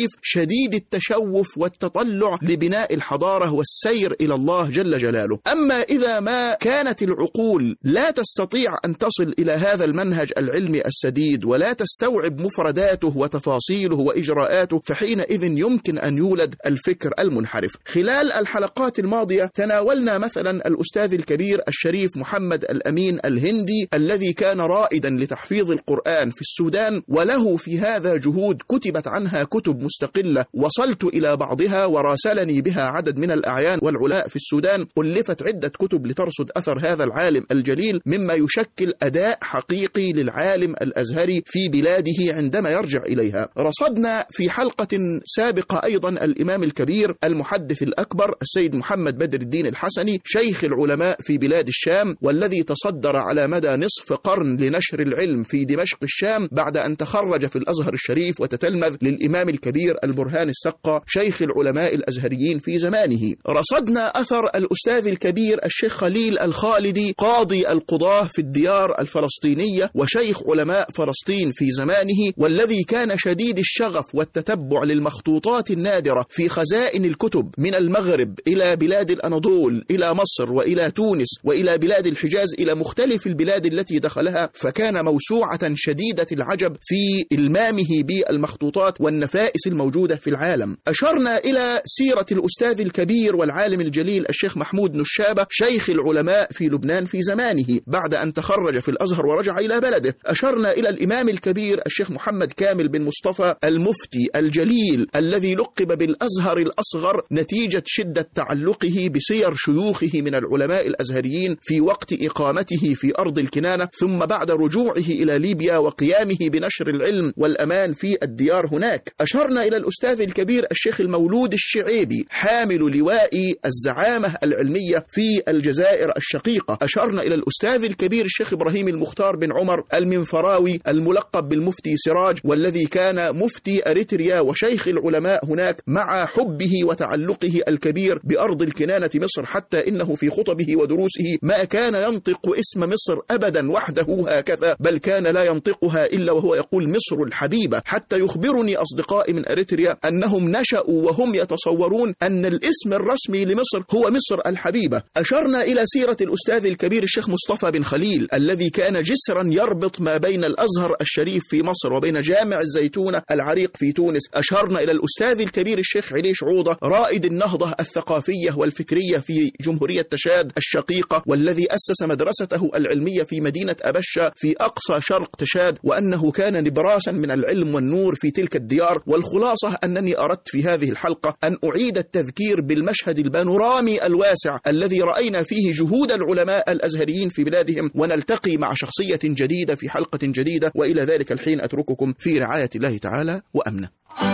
الشريف شديد التشوف والتطلع لبناء الحضارة والسير إلى الله جل جلاله. أما إذا ما كانت العقول لا تستطيع أن تصل إلى هذا المنهج العلمي السديد ولا تستوعب مفرداته وتفاصيله وإجراءاته، فحينئذ يمكن أن يولد الفكر المنحرف. خلال الحلقات الماضية تناولنا مثلا الأستاذ الكبير الشريف محمد الأمين الهندي الذي كان رائدا لتحفيظ القرآن في السودان، وله في هذا جهود كتبت عنها كتب مستقلة وصلت إلى بعضها وراسلني بها عدد من الأعيان والعلماء في السودان. ألفت عدة كتب لترصد أثر هذا العالم الجليل، مما يشكل أداء حقيقي للعالم الأزهري في بلاده عندما يرجع إليها. رصدنا في حلقة سابقة أيضا الإمام الكبير المحدث الأكبر السيد محمد بدر الدين الحسني شيخ العلماء في بلاد الشام، والذي تصدر على مدى نصف قرن لنشر العلم في دمشق الشام بعد أن تخرج في الأزهر الشريف وتتلمذ للإمام الكبير البرهان السقا شيخ العلماء الأزهريين في زمانه. رصدنا أثر الأستاذ الكبير الشيخ خليل الخالدي قاضي القضاة في الديار الفلسطينية وشيخ علماء فلسطين في زمانه، والذي كان شديد الشغف والتتبع للمخطوطات النادرة في خزائن الكتب من المغرب إلى بلاد الأناضول إلى مصر وإلى تونس وإلى بلاد الحجاز إلى مختلف البلاد التي دخلها، فكان موسوعة شديدة العجب في إلمامه بالمخطوطات والنفائس الموجودة في العالم. أشرنا إلى سيرة الأستاذ الكبير والعالم الجليل الشيخ محمود نشابة شيخ العلماء في لبنان في زمانه بعد أن تخرج في الأزهر ورجع إلى بلده. أشرنا إلى الإمام الكبير الشيخ محمد كامل بن مصطفى المفتي الجليل الذي لقب بالأزهر الأصغر نتيجة شدة تعلقه بسير شيوخه من العلماء الأزهريين في وقت إقامته في أرض الكنانة، ثم بعد رجوعه إلى ليبيا وقيامه بنشر العلم والأمان في الديار هناك. أشرنا إلى الأستاذ الكبير الشيخ المولود الشعيبي حامل لواء الزعامة العلمية في الجزائر الشقيقة. أشرنا إلى الأستاذ الكبير الشيخ إبراهيم المختار بن عمر المنفراوي الملقب بالمفتي سراج، والذي كان مفتي أريتريا وشيخ العلماء هناك، مع حبه وتعلقه الكبير بأرض الكنانة مصر، حتى إنه في خطبه ودروسه ما كان ينطق اسم مصر أبدا وحده هكذا، بل كان لا ينطقها إلا وهو يقول مصر الحبيبة، حتى يخبرني أصدقائي من أريتريا أنهم نشأوا وهم يتصورون أن الاسم الرسمي لمصر هو مصر الحبيبة. أشرنا إلى سيرة الأستاذ الكبير الشيخ مصطفى بن خليل الذي كان جسرا يربط ما بين الأزهر الشريف في مصر وبين جامع الزيتونة العريق في تونس. أشرنا إلى الأستاذ الكبير الشيخ عليش عوضة رائد النهضة الثقافية والفكرية في جمهورية تشاد الشقيقة، والذي أسس مدرسته العلمية في مدينة أبشة في أقصى شرق تشاد، وأنه كان نبراسا من العلم والنور في تلك الديار. والخلاصة أنني أردت في هذه الحلقة أن أعيد التذكير بالمشهد البانورامي الواسع الذي رأينا فيه جهود العلماء الأزهريين في بلادهم، ونلتقي مع شخصية جديدة في حلقة جديدة، وإلى ذلك الحين أترككم في رعاية الله تعالى وأمنه.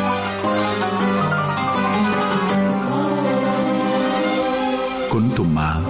كنتم مع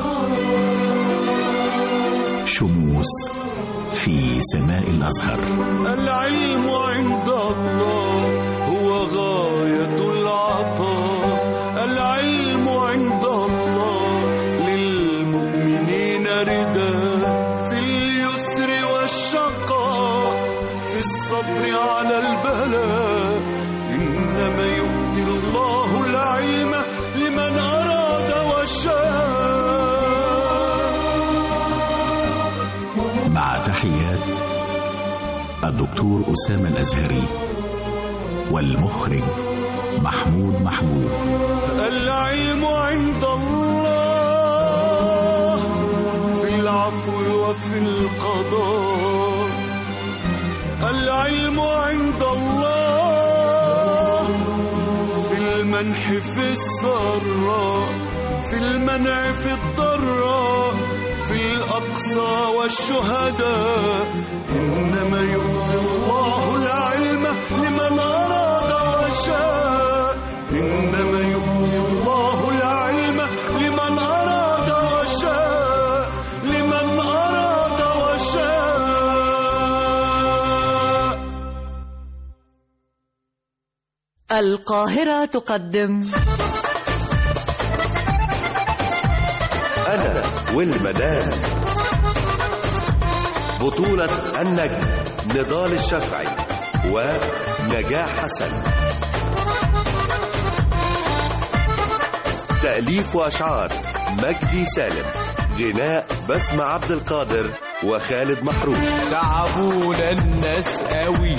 شموس في سماء الأزهر. العلم عند الله هو غاية العطاء، العلم عند الله للمؤمنين رداء، في اليسر والشقاء، في الصبر على البلاء، إنما يؤتي الله العلم لمن أراد وشاء. مع تحيات الدكتور أسامة الأزهري والمخرج محمود محبوب. العلم عند الله في العفو وفي القضاء، العلم عند الله في المنح في السراء، في المنع في الضراء، في الأقصى والشهداء، إنما يؤتي الله العلم لمن أراد وشاء، إنما يؤتي الله العلم لمن أراد وشاء، لمن أراد وشاء. القاهرة تقدم أنا والمدام، بطولة النجم نضال الشافعي ونجاح حسن. تأليف وأشعار مجدي سالم، غناء بسمة عبد القادر وخالد محروس. تعبونا الناس قوي،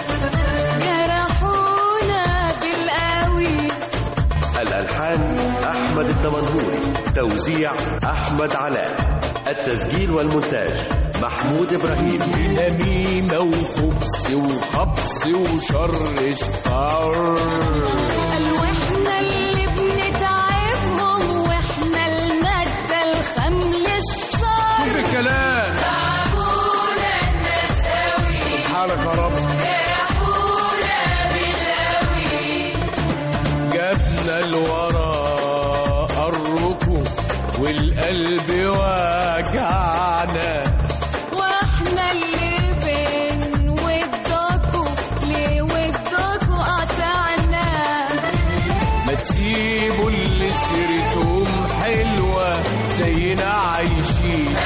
جرحونا بالقوي. الألحان أحمد الدمنهوري، توزيع أحمد علاء، التسجيل والمونتاج محمود إبراهيم. نميمة وخبز وخبز وشر شطار، قالوا احنا اللي بنتعبهم واحنا المادة الخام للشر. بكلام تعبونا الناس قوي، حالك يا رب. جرحونا بالقوي، جبنا الورا الركوب والقلب واجعنا، واحنا اللي بين ودكوا ليه ودكوا قطعنا. ما تسيبوا اللي سيرتهم حلوة زينا عايشين،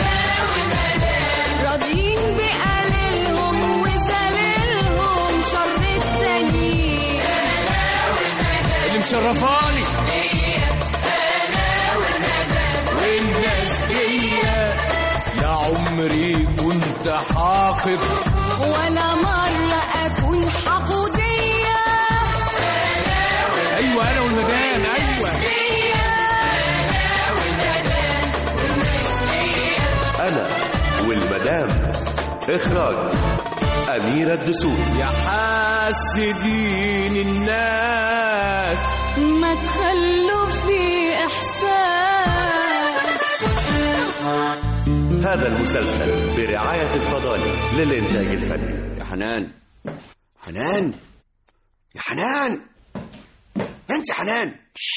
راضيين بقليلهم وذليلهم شر التانيين. اللي مشرفاني والناس دي يا عمري كنت حاقد ولا مرة أكون حقودية. أيوة أنا والمدام، أيوة أنا والمدام. إخراج أميرة الدسوقي. يا حاسدين الناس ما تخلوا في إحساس. هذا المسلسل برعاية الفضائي للإنتاج الفني. يا حنان، حنان يا حنان، انت حنان.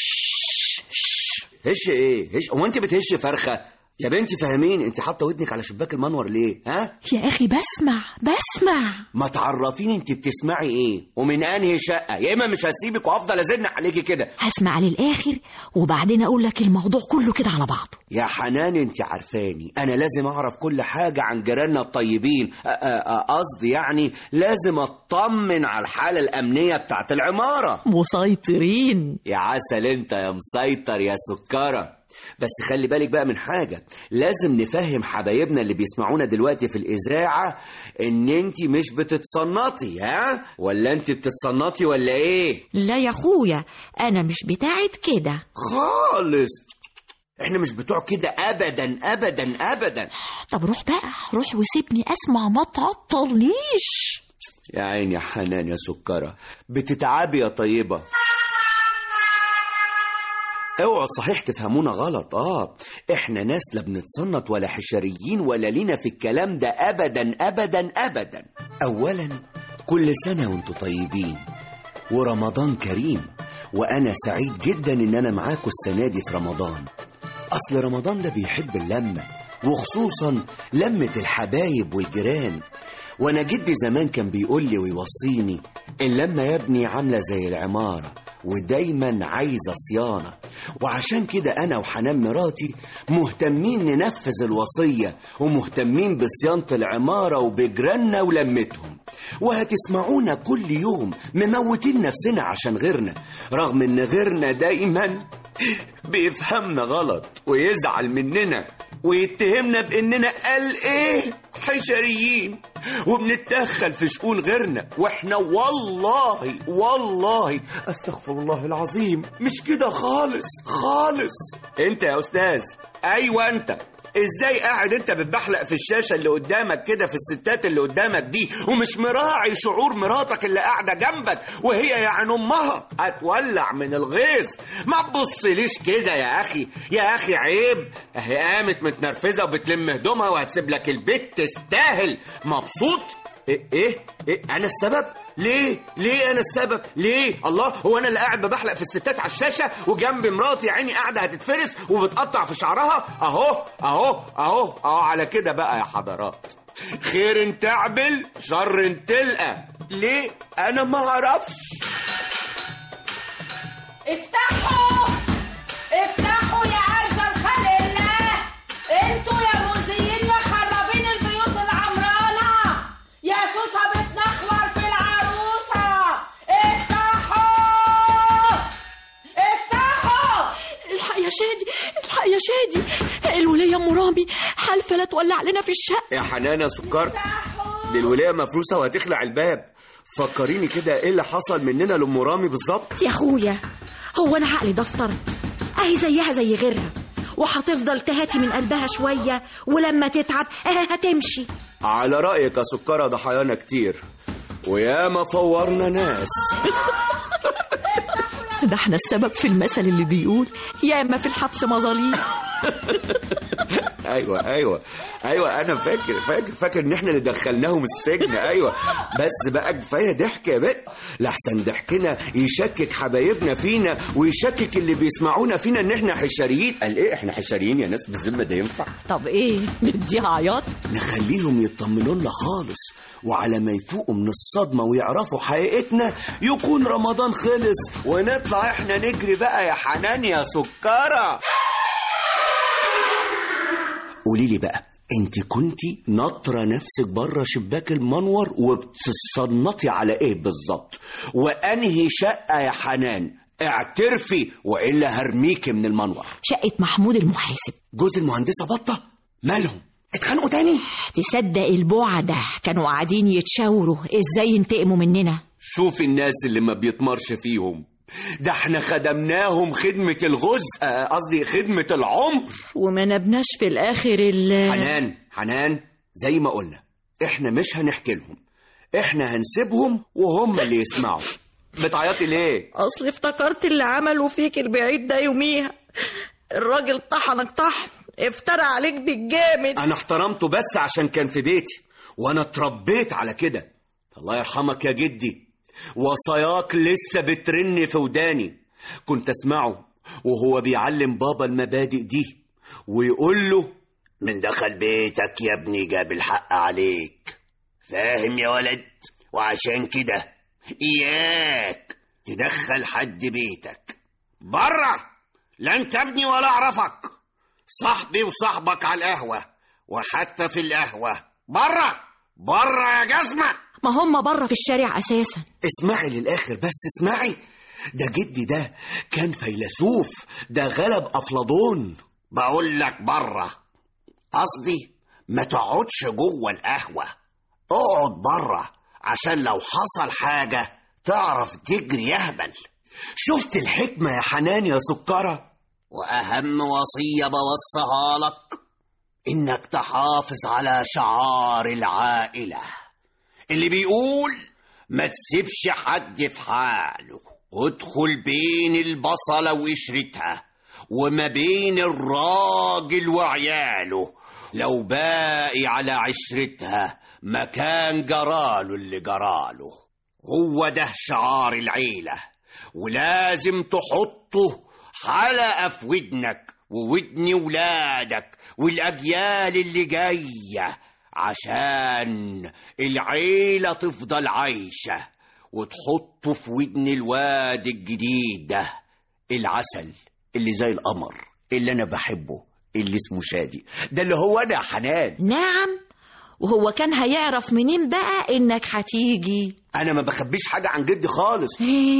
هش ايه هش؟ هو انت بتهش فرخه يا بنتي؟ فهميني، انت حاطه ودنك على شباك المنور ليه؟ ها يا اخي بسمع بسمع. ما تعرفيني انت بتسمعي ايه ومن انهي شقه، يا اما مش هسيبك وافضل ازن عليكي كده. هسمع للاخر وبعدين اقول لك الموضوع كله كده على بعضه. يا حنان انت عارفاني، انا لازم اعرف كل حاجه عن جيراننا الطيبين، قصدي يعني لازم اطمن على الحاله الامنيه بتاعت العماره. مسيطرين يا عسل انت يا مسيطر يا سكره. بس خلي بالك بقى من حاجة، لازم نفهم حبايبنا اللي بيسمعونا دلوقتي في الإذاعة ان انت مش بتتصنطي، ها؟ ولا انت بتتصنطي ولا ايه؟ لا يا اخويا، انا مش بتاعت كده خالص، احنا مش بتوع كده ابدا ابدا ابدا. طب روح بقى، روح وسيبني اسمع، ما تعطلنيش. يا عين يا حنان يا سكرة، بتتعبي يا طيبة. اوعوا صحيح تفهمونا غلط، اه احنا ناس لا بنتصنط ولا حشريين ولا لينا في الكلام ده ابدا ابدا ابدا. اولا كل سنة وانتوا طيبين ورمضان كريم، وانا سعيد جدا ان انا معاكم السنة دي في رمضان. اصل رمضان ده بيحب اللمة، وخصوصا لمة الحبايب والجيران. وانا جدي زمان كان بيقول لي ويوصيني، اللمة يا ابني عاملة زي العمارة ودايما عايزة صيانة. وعشان كده أنا وحنان مراتي مهتمين ننفذ الوصية ومهتمين بصيانة العمارة وبجيراننا ولمتهم. وهتسمعونا كل يوم مموتين نفسنا عشان غيرنا، رغم إن غيرنا دايما بيفهمنا غلط ويزعل مننا ويتهمنا بإننا قال إيه حشريين وبنتدخل في شؤون غيرنا، واحنا والله والله استغفر الله العظيم مش كده خالص خالص. انت يا استاذ، ايوه انت، ازاي قاعد انت بتبحلق في الشاشة اللي قدامك كده في الستات اللي قدامك دي ومش مراعي شعور مراتك اللي قاعدة جنبك وهي يا عين امها هتولع من الغيظ؟ ما تبصليش كده يا اخي، يا اخي عيب. اهي قامت متنرفزة وبتلم هدومها وهتسيب لك البيت تستاهل. مبسوط؟ ايه ايه ايه انا السبب؟ ليه ليه انا السبب؟ ليه؟ الله، هو انا اللي قاعد ببحلق في الستات على الشاشه وجنب مراتي عيني قاعده هتتفرس وبتقطع في شعرها؟ اهو اهو اهو اهو على كده بقى يا حضرات، خير تعمل شر تلقى. ليه؟ انا ما اعرفش. افتحوا افتحوا يا ارجل خلق الله، انتوا يا مؤذيين يا خرابين البيوت العمرانه، يا سوسه بتنخور في العروسه. افتحوا افتحوا شادي، الولية ام رامي حالفة لا تولع لنا في الشقة. يا حنان يا سكر، دي الولاية مفروسة وهتخلع الباب. فكريني كده ايه اللي حصل مننا لأم رامي بالظبط. يا اخويا، هو انا عقلي دفتر؟ اهي زيها زي غيرها، وهتفضل تهاتي من قلبها شوية، ولما تتعب هتمشي. على رأيك يا سكرة، ضحايانا كتير وياما فورنا ناس. ده احنا السبب في المثل اللي بيقول يا اما في الحبس مظاليم. ايوه ايوه ايوه انا فاكر فاكر فاكر ان احنا اللي دخلناهم السجن. ايوه بس بقى كفايه ضحك يا بقى، لحسن ضحكنا يشكك حبايبنا فينا ويشكك اللي بيسمعونا فينا ان احنا حشريين. قال ايه احنا حشريين يا ناس بالذمه؟ ده ينفع؟ طب ايه، نديها عياط؟ نخليهم يطمنوا لنا خالص، وعلى ما يفوقوا من الصدمه ويعرفوا حقيقتنا يكون رمضان خلص ونطلع احنا نجري بقى. يا حنان يا سكره، قولي لي بقى، انت كنتي ناطره نفسك بره شباك المنور وبتصنطي على ايه بالظبط؟ وانهي شقه يا حنان؟ اعترفي والا هرميكي من المنور. شقه محمود المحاسب، جوز المهندسه بطه. مالهم؟ اتخانقوا تاني؟ تصدق البوعه ده كانوا قاعدين يتشاوروا ازاي ينتقموا مننا. شوف الناس اللي ما بيتمرش فيهم، ده احنا خدمناهم خدمة الغز، قصدي خدمة العمر، وما نبناش في الاخر ال حنان حنان زي ما قلنا احنا مش هنحكي لهم، احنا هنسيبهم وهم اللي يسمعوا. بتعيطي ليه؟ اصل افتكرت اللي عملوا فيك البعيد ده يوميها. الراجل طحنك طحن، افترى عليك بالجامد. انا احترمته بس عشان كان في بيتي وانا اتربيت على كده. الله يرحمك يا جدي، وصاياك لسه بترن في وداني. كنت اسمعه وهو بيعلم بابا المبادئ دي ويقول له من دخل بيتك يا ابني جاب الحق عليك، فاهم يا ولد؟ وعشان كده اياك تدخل حد بيتك بره، لا انت ابني ولا اعرفك. صاحبي وصاحبك على القهوة وحتى في القهوة بره بره يا جزمة. ما هم بره في الشارع اساسا. اسمعي للاخر بس اسمعي، ده جدي ده كان فيلسوف، ده غلب افلاطون. بقول لك بره، قصدي ما تقعدش جوه القهوة، اقعد بره عشان لو حصل حاجة تعرف تجري يهبل. شفت الحكمة يا حنان يا سكرة؟ واهم وصية بوصيها لك انك تحافظ على شعار العائلة اللي بيقول ما تسيبش حد في حاله، ادخل بين البصلة وقشرتها وما بين الراجل وعياله، لو باقي على عشرتها مكان جراله اللي جراله. هو ده شعار العيلة، ولازم تحطه حلقة في ودنك وودن ولادك والأجيال اللي جاية، عشان العيلة تفضل عايشة، وتحطه في ودن الواد الجديد ده العسل اللي زي القمر اللي أنا بحبه اللي اسمه شادي، ده اللي هو أنا حنان. نعم، وهو كان هيعرف منين بقى إنك هتيجي؟ أنا ما بخبيش حاجة عن جدي خالص.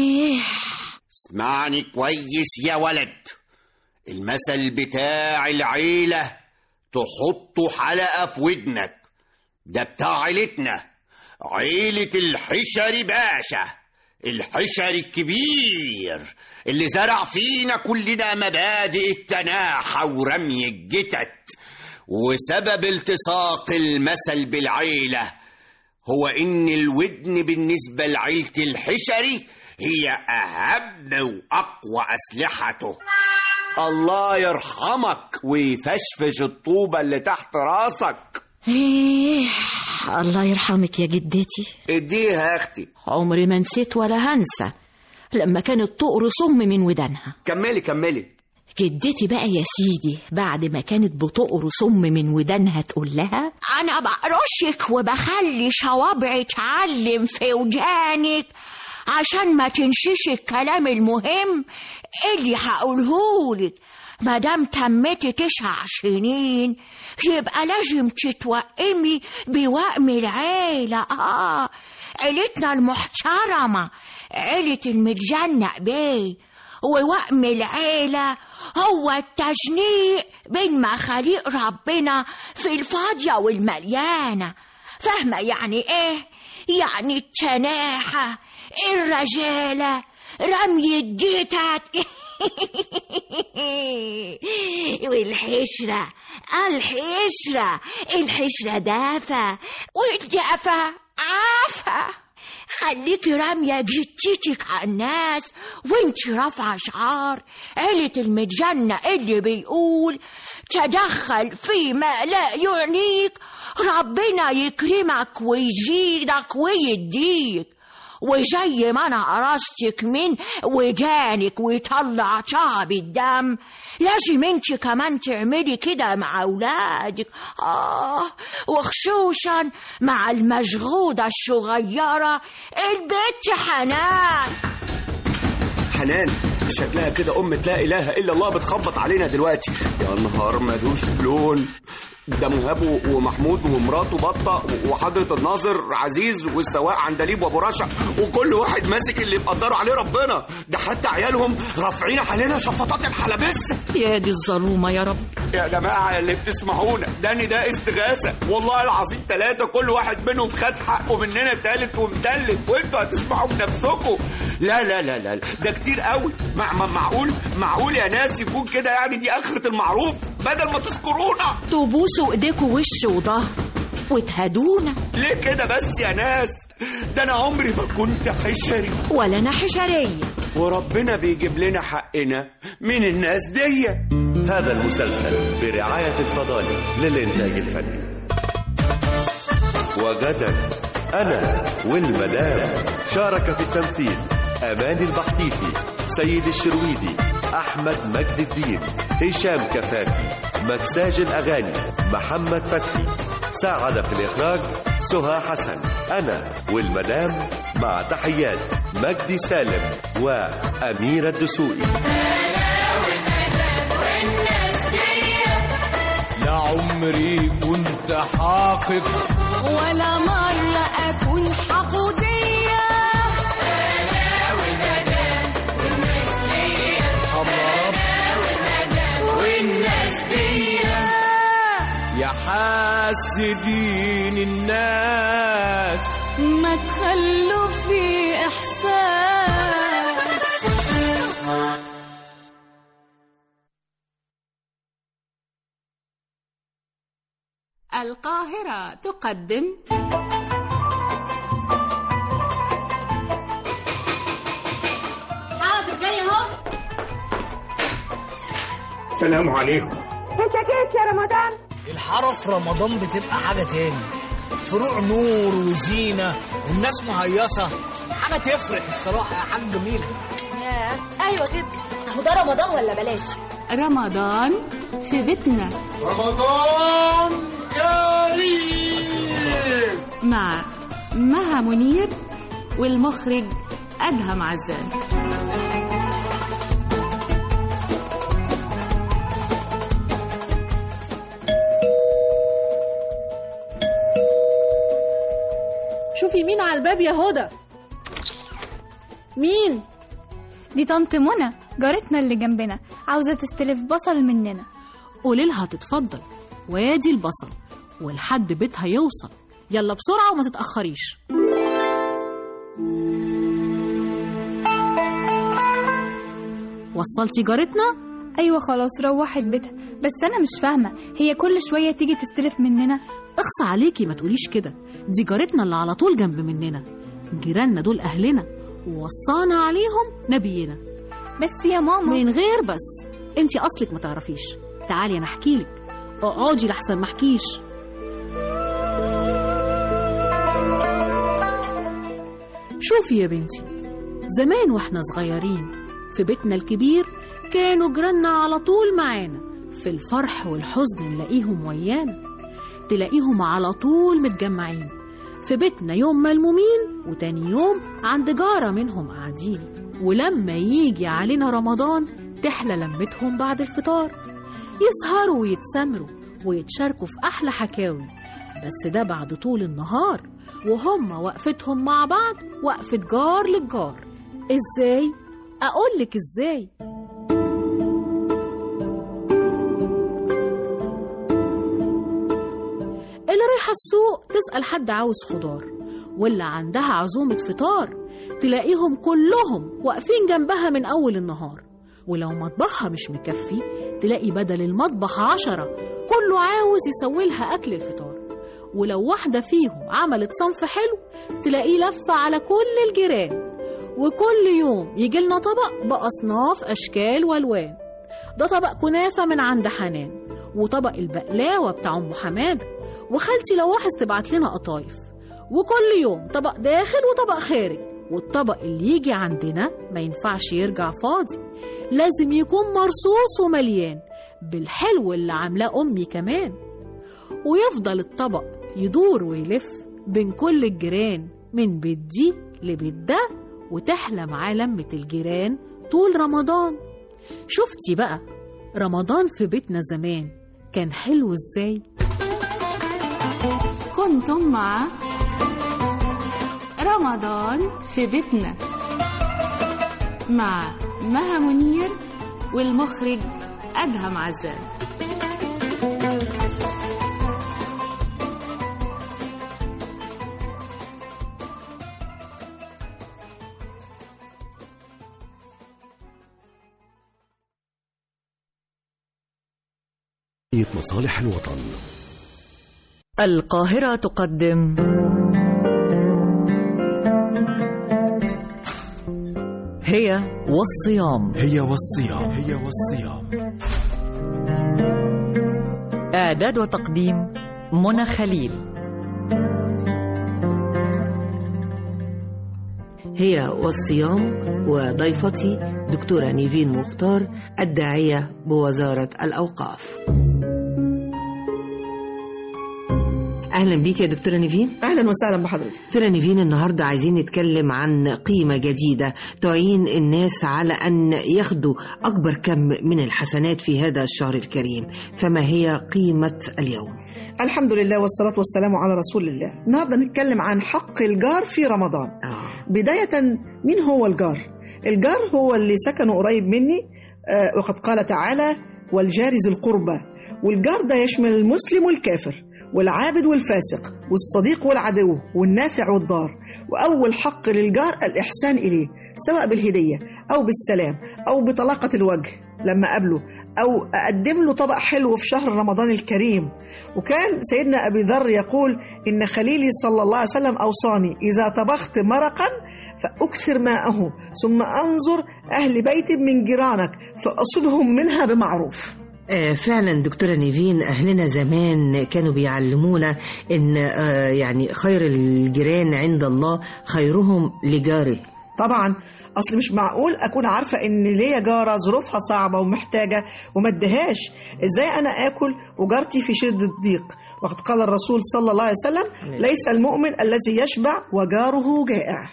اسمعني كويس يا ولد، المثل بتاع العيلة تحطه حلقة في ودنك، ده بتاع عيلتنا، عيلة الحشري باشا، الحشري الكبير اللي زرع فينا كلنا مبادئ التناحة ورمي الجتت. وسبب التصاق المثل بالعيلة هو إن الودن بالنسبة لعيلة الحشري هي أهم وأقوى أسلحته. الله يرحمك ويفشفش الطوبة اللي تحت راسك. ايه، الله يرحمك يا جدتي. اديها يا اختي. عمري ما نسيت ولا هنسى لما كانت تقر صم من ودانها. كملي كملي. جدتي بقى يا سيدي بعد ما كانت بتقر صم من ودانها تقول لها انا بقرشك وبخلي صوابعي تعلم في ودانك عشان ما تنسيش الكلام المهم اللي هقولهولك. مادام تمتي تسع سنين يبقى لازم تتوقمي بوقم العيلة. آه عيلتنا المحترمة، عيلة المتجنق بيه، ووقم العيلة هو التشنيق بين مخاليق ربنا في الفاضية والمليانة. فاهمة يعني ايه؟ يعني التناحة، الرجالة، رمي الجتت والحشرة. الحشرة الحشرة دافة، والدافة عافة. خليكي رامية جتتك على الناس وانت رافعة شعار عيلة المتجنة اللي بيقول تدخل فيما لا يعنيك ربنا يكرمك ويزيدك ويديك. وزي ما انا قرصتك من ودانك ويطلع شعب الدم، لازم انت كمان تعملي كده مع اولادك. اه وخصوصا مع المشغودة الصغيرة البت حنان. حنان شكلها كده ام لا اله الا الله بتخبط علينا دلوقتي. يا نهار ملوش لون، ده مهاب ومحمود ومراته بطه وحضره الناظر عزيز والسواق عندليب وابو رشا، وكل واحد ماسك اللي يقدروا عليه ربنا. ده حتى عيالهم رافعين علينا شفطات الحلبسه. يا دي الظلومه يا رب. يا جماعه اللي بتسمعونا ده نداء استغاثه، والله العظيم ثلاثه كل واحد منهم خد حقه مننا تالت ومتلت، وانتوا هتسمعوا بنفسكم. لا لا لا لا ده كتير قوي. مع معقول معقول يا ناس يكون كده؟ يعني دي اخره المعروف بدل ما تذكرونا تبوسوا ايديكوا وش وظهر وتهدونا. ليه كده بس يا ناس؟ ده انا عمري ما كنت حشري ولا انا حشريه، وربنا بيجيب لنا حقنا من الناس دي. هذا المسلسل برعاية الفضائي للإنتاج الفني. وغدا أنا والمدام. شارك في التمثيل أماني البحتيتي، سيد الشرويدي، أحمد مجد الدين، هشام كفافي، مكساج الأغاني محمد فتحي. ساعد في الإخراج سهى حسن. أنا والمدام مع تحيات مجدي سالم وأميرة الدسوقي. لعمري كنت حاقد ولا مرة أكون حقودية. أنا والمدام والناس دية، أنا والمدام والناس دية. يا حاسدين الناس ما تخلوا في إحساس. القاهرة تقدم حاضر جاي اهو. السلام عليكم. انت كيف يا رمضان؟ الحارة في رمضان بتبقى حاجة تاني، فروع نور وزينة والناس مهيصة، حاجة تفرح الصراحة يا حاج جميلة. ايوه كده. اهو ده رمضان ولا بلاش؟ رمضان في بيتنا. رمضان كريم مع مها منير والمخرج أدهم عزام. شوفي مين على الباب يا هدى. مين؟ دي طنط منى جارتنا اللي جنبنا، عاوزة تستلف بصل مننا. قولي لها تتفضل، وادي البصل والحد بيتها يوصل. يلا بسرعة وما تتأخريش. وصلتي جارتنا؟ أيوة خلاص روحت بيتها، بس أنا مش فاهمة هي كل شوية تيجي تستلف مننا. اخص عليكي ما تقوليش كده، دي جارتنا اللي على طول جنب مننا، جيراننا دول أهلنا ووصانا عليهم نبينا. بس يا ماما من غير بس، انتي أصلك ما تعرفيش. تعالي أنا أحكيلك، اقعدي لحسن ما احكيش. شوفي يا بنتي، زمان واحنا صغيرين في بيتنا الكبير كانوا جيراننا على طول معانا، في الفرح والحزن نلاقيهم ويانا، تلاقيهم على طول متجمعين في بيتنا يوم ملمومين، وتاني يوم عند جارة منهم قاعدين. ولما يجي علينا رمضان تحلى لمتهم بعد الفطار، يسهروا ويتسامروا ويتشاركوا في أحلى حكاوي، بس ده بعد طول النهار، وهم وقفتهم مع بعض وقفة جار للجار. ازاي؟ أقولك ازاي. رايحة السوق تسأل حد عاوز خضار، واللي عندها عزومة فطار تلاقيهم كلهم واقفين جنبها من أول النهار. ولو مطبخها مش مكفي تلاقي بدل المطبخ عشرة كله عاوز يسويلها أكل الفطار. ولو واحدة فيهم عملت صنف حلو تلاقيه لفة على كل الجيران. وكل يوم يجيلنا طبق بأصناف أشكال والوان. ده طبق كنافة من عند حنان، وطبق البقلاوة بتاع أم حمادة، وخالتي لواحظ تبعت لنا قطايف. وكل يوم طبق داخل وطبق خارج. والطبق اللي يجي عندنا ما ينفعش يرجع فاضي، لازم يكون مرصوص ومليان بالحلو اللي عاملاه أمي كمان. ويفضل الطبق يدور ويلف بين كل الجيران من بيت دي لبيت ده، وتحلى معاه لمة الجيران طول رمضان. شفتي بقى رمضان في بيتنا زمان كان حلو ازاي؟ كنتم مع رمضان في بيتنا مع مها منير والمخرج أدهم عزام. مصالح الوطن. القاهرة تقدم هي والصيام. هي والصيام. هي والصيام. إعداد وتقديم منى خليل. هي والصيام، وضيفتي دكتورة نيفين مختار الداعية بوزارة الأوقاف. أهلا بيك يا دكتورة نيفين. أهلا وسهلا بحضرتك. دكتورة نيفين، النهاردة عايزين نتكلم عن قيمة جديدة تعين الناس على أن ياخدوا أكبر كم من الحسنات في هذا الشهر الكريم، فما هي قيمة اليوم؟ الحمد لله والصلاة والسلام على رسول الله. النهاردة نتكلم عن حق الجار في رمضان. آه. بداية، مين هو الجار؟ الجار هو اللي سكنه قريب مني، آه وقد قال تعالى والجار ذي القربى. والجار ده يشمل المسلم والكافر والعابد والفاسق والصديق والعدو والنافع والضار. وأول حق للجار الإحسان إليه، سواء بالهدية أو بالسلام أو بطلاقة الوجه لما أقابله، أو أقدم له طبق حلو في شهر رمضان الكريم. وكان سيدنا أبي ذر يقول إن خليلي صلى الله عليه وسلم أوصاني إذا طبخت مرقا فأكثر ماءه ثم أنظر أهل بيت من جيرانك فأصبهم منها بمعروف. آه فعلا دكتورة نيفين، أهلنا زمان كانوا بيعلمونا إن آه يعني خير الجيران عند الله خيرهم لجاره. طبعا، أصل مش معقول أكون عارفة إن ليا جارة ظروفها صعبة ومحتاجة وما ادهاش. إزاي أنا آكل وجارتي في شدة ضيق؟ وقد قال الرسول صلى الله عليه وسلم ليس المؤمن الذي يشبع وجاره جائع.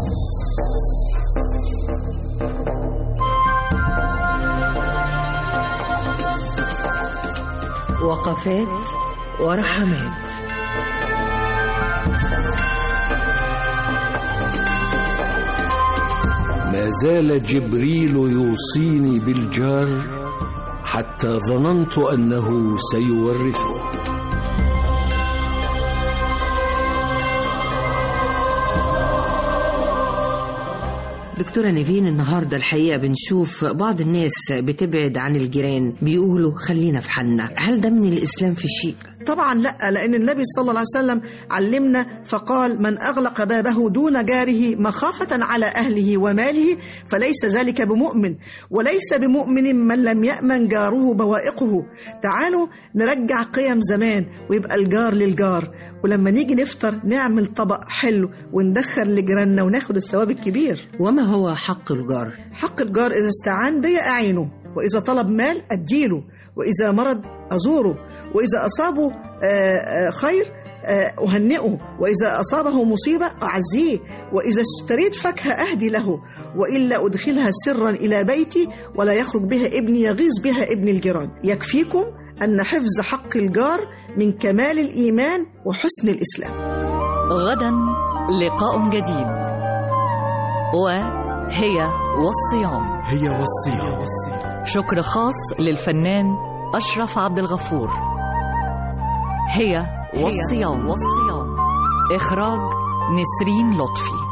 وقفات ورحمات. ما زال جبريل يوصيني بالجار حتى ظننت أنه سيورثه. دكتورة نيفين، النهاردة الحقيقة بنشوف بعض الناس بتبعد عن الجيران، بيقولوا خلينا في حالنا. هل ده من الإسلام في شيء؟ طبعا لا، لأن النبي صلى الله عليه وسلم علمنا فقال من أغلق بابه دون جاره مخافة على أهله وماله فليس ذلك بمؤمن، وليس بمؤمن من لم يأمن جاره بوائقه. تعالوا نرجع قيم زمان ويبقى الجار للجار، ولما نيجي نفطر نعمل طبق حلو وندخل لجيراننا وناخد الثواب الكبير. وما هو حق الجار؟ حق الجار إذا استعان بي أعينه، وإذا طلب مال أديله، وإذا مرض أزوره، وإذا أصابه خير أهنئه، وإذا أصابه مصيبة أعزيه، وإذا اشتريت فاكهة أهدي له، وإلا أدخلها سرا إلى بيتي ولا يخرج بها ابني يغيظ بها ابن الجيران. يكفيكم أن حفظ حق الجار من كمال الإيمان وحسن الإسلام. غدا لقاء جديد، وهي والصيام. هي والصيام. شكر خاص للفنان أشرف عبد الغفور. هي والصيام والصيام. إخراج نسرين لطفي.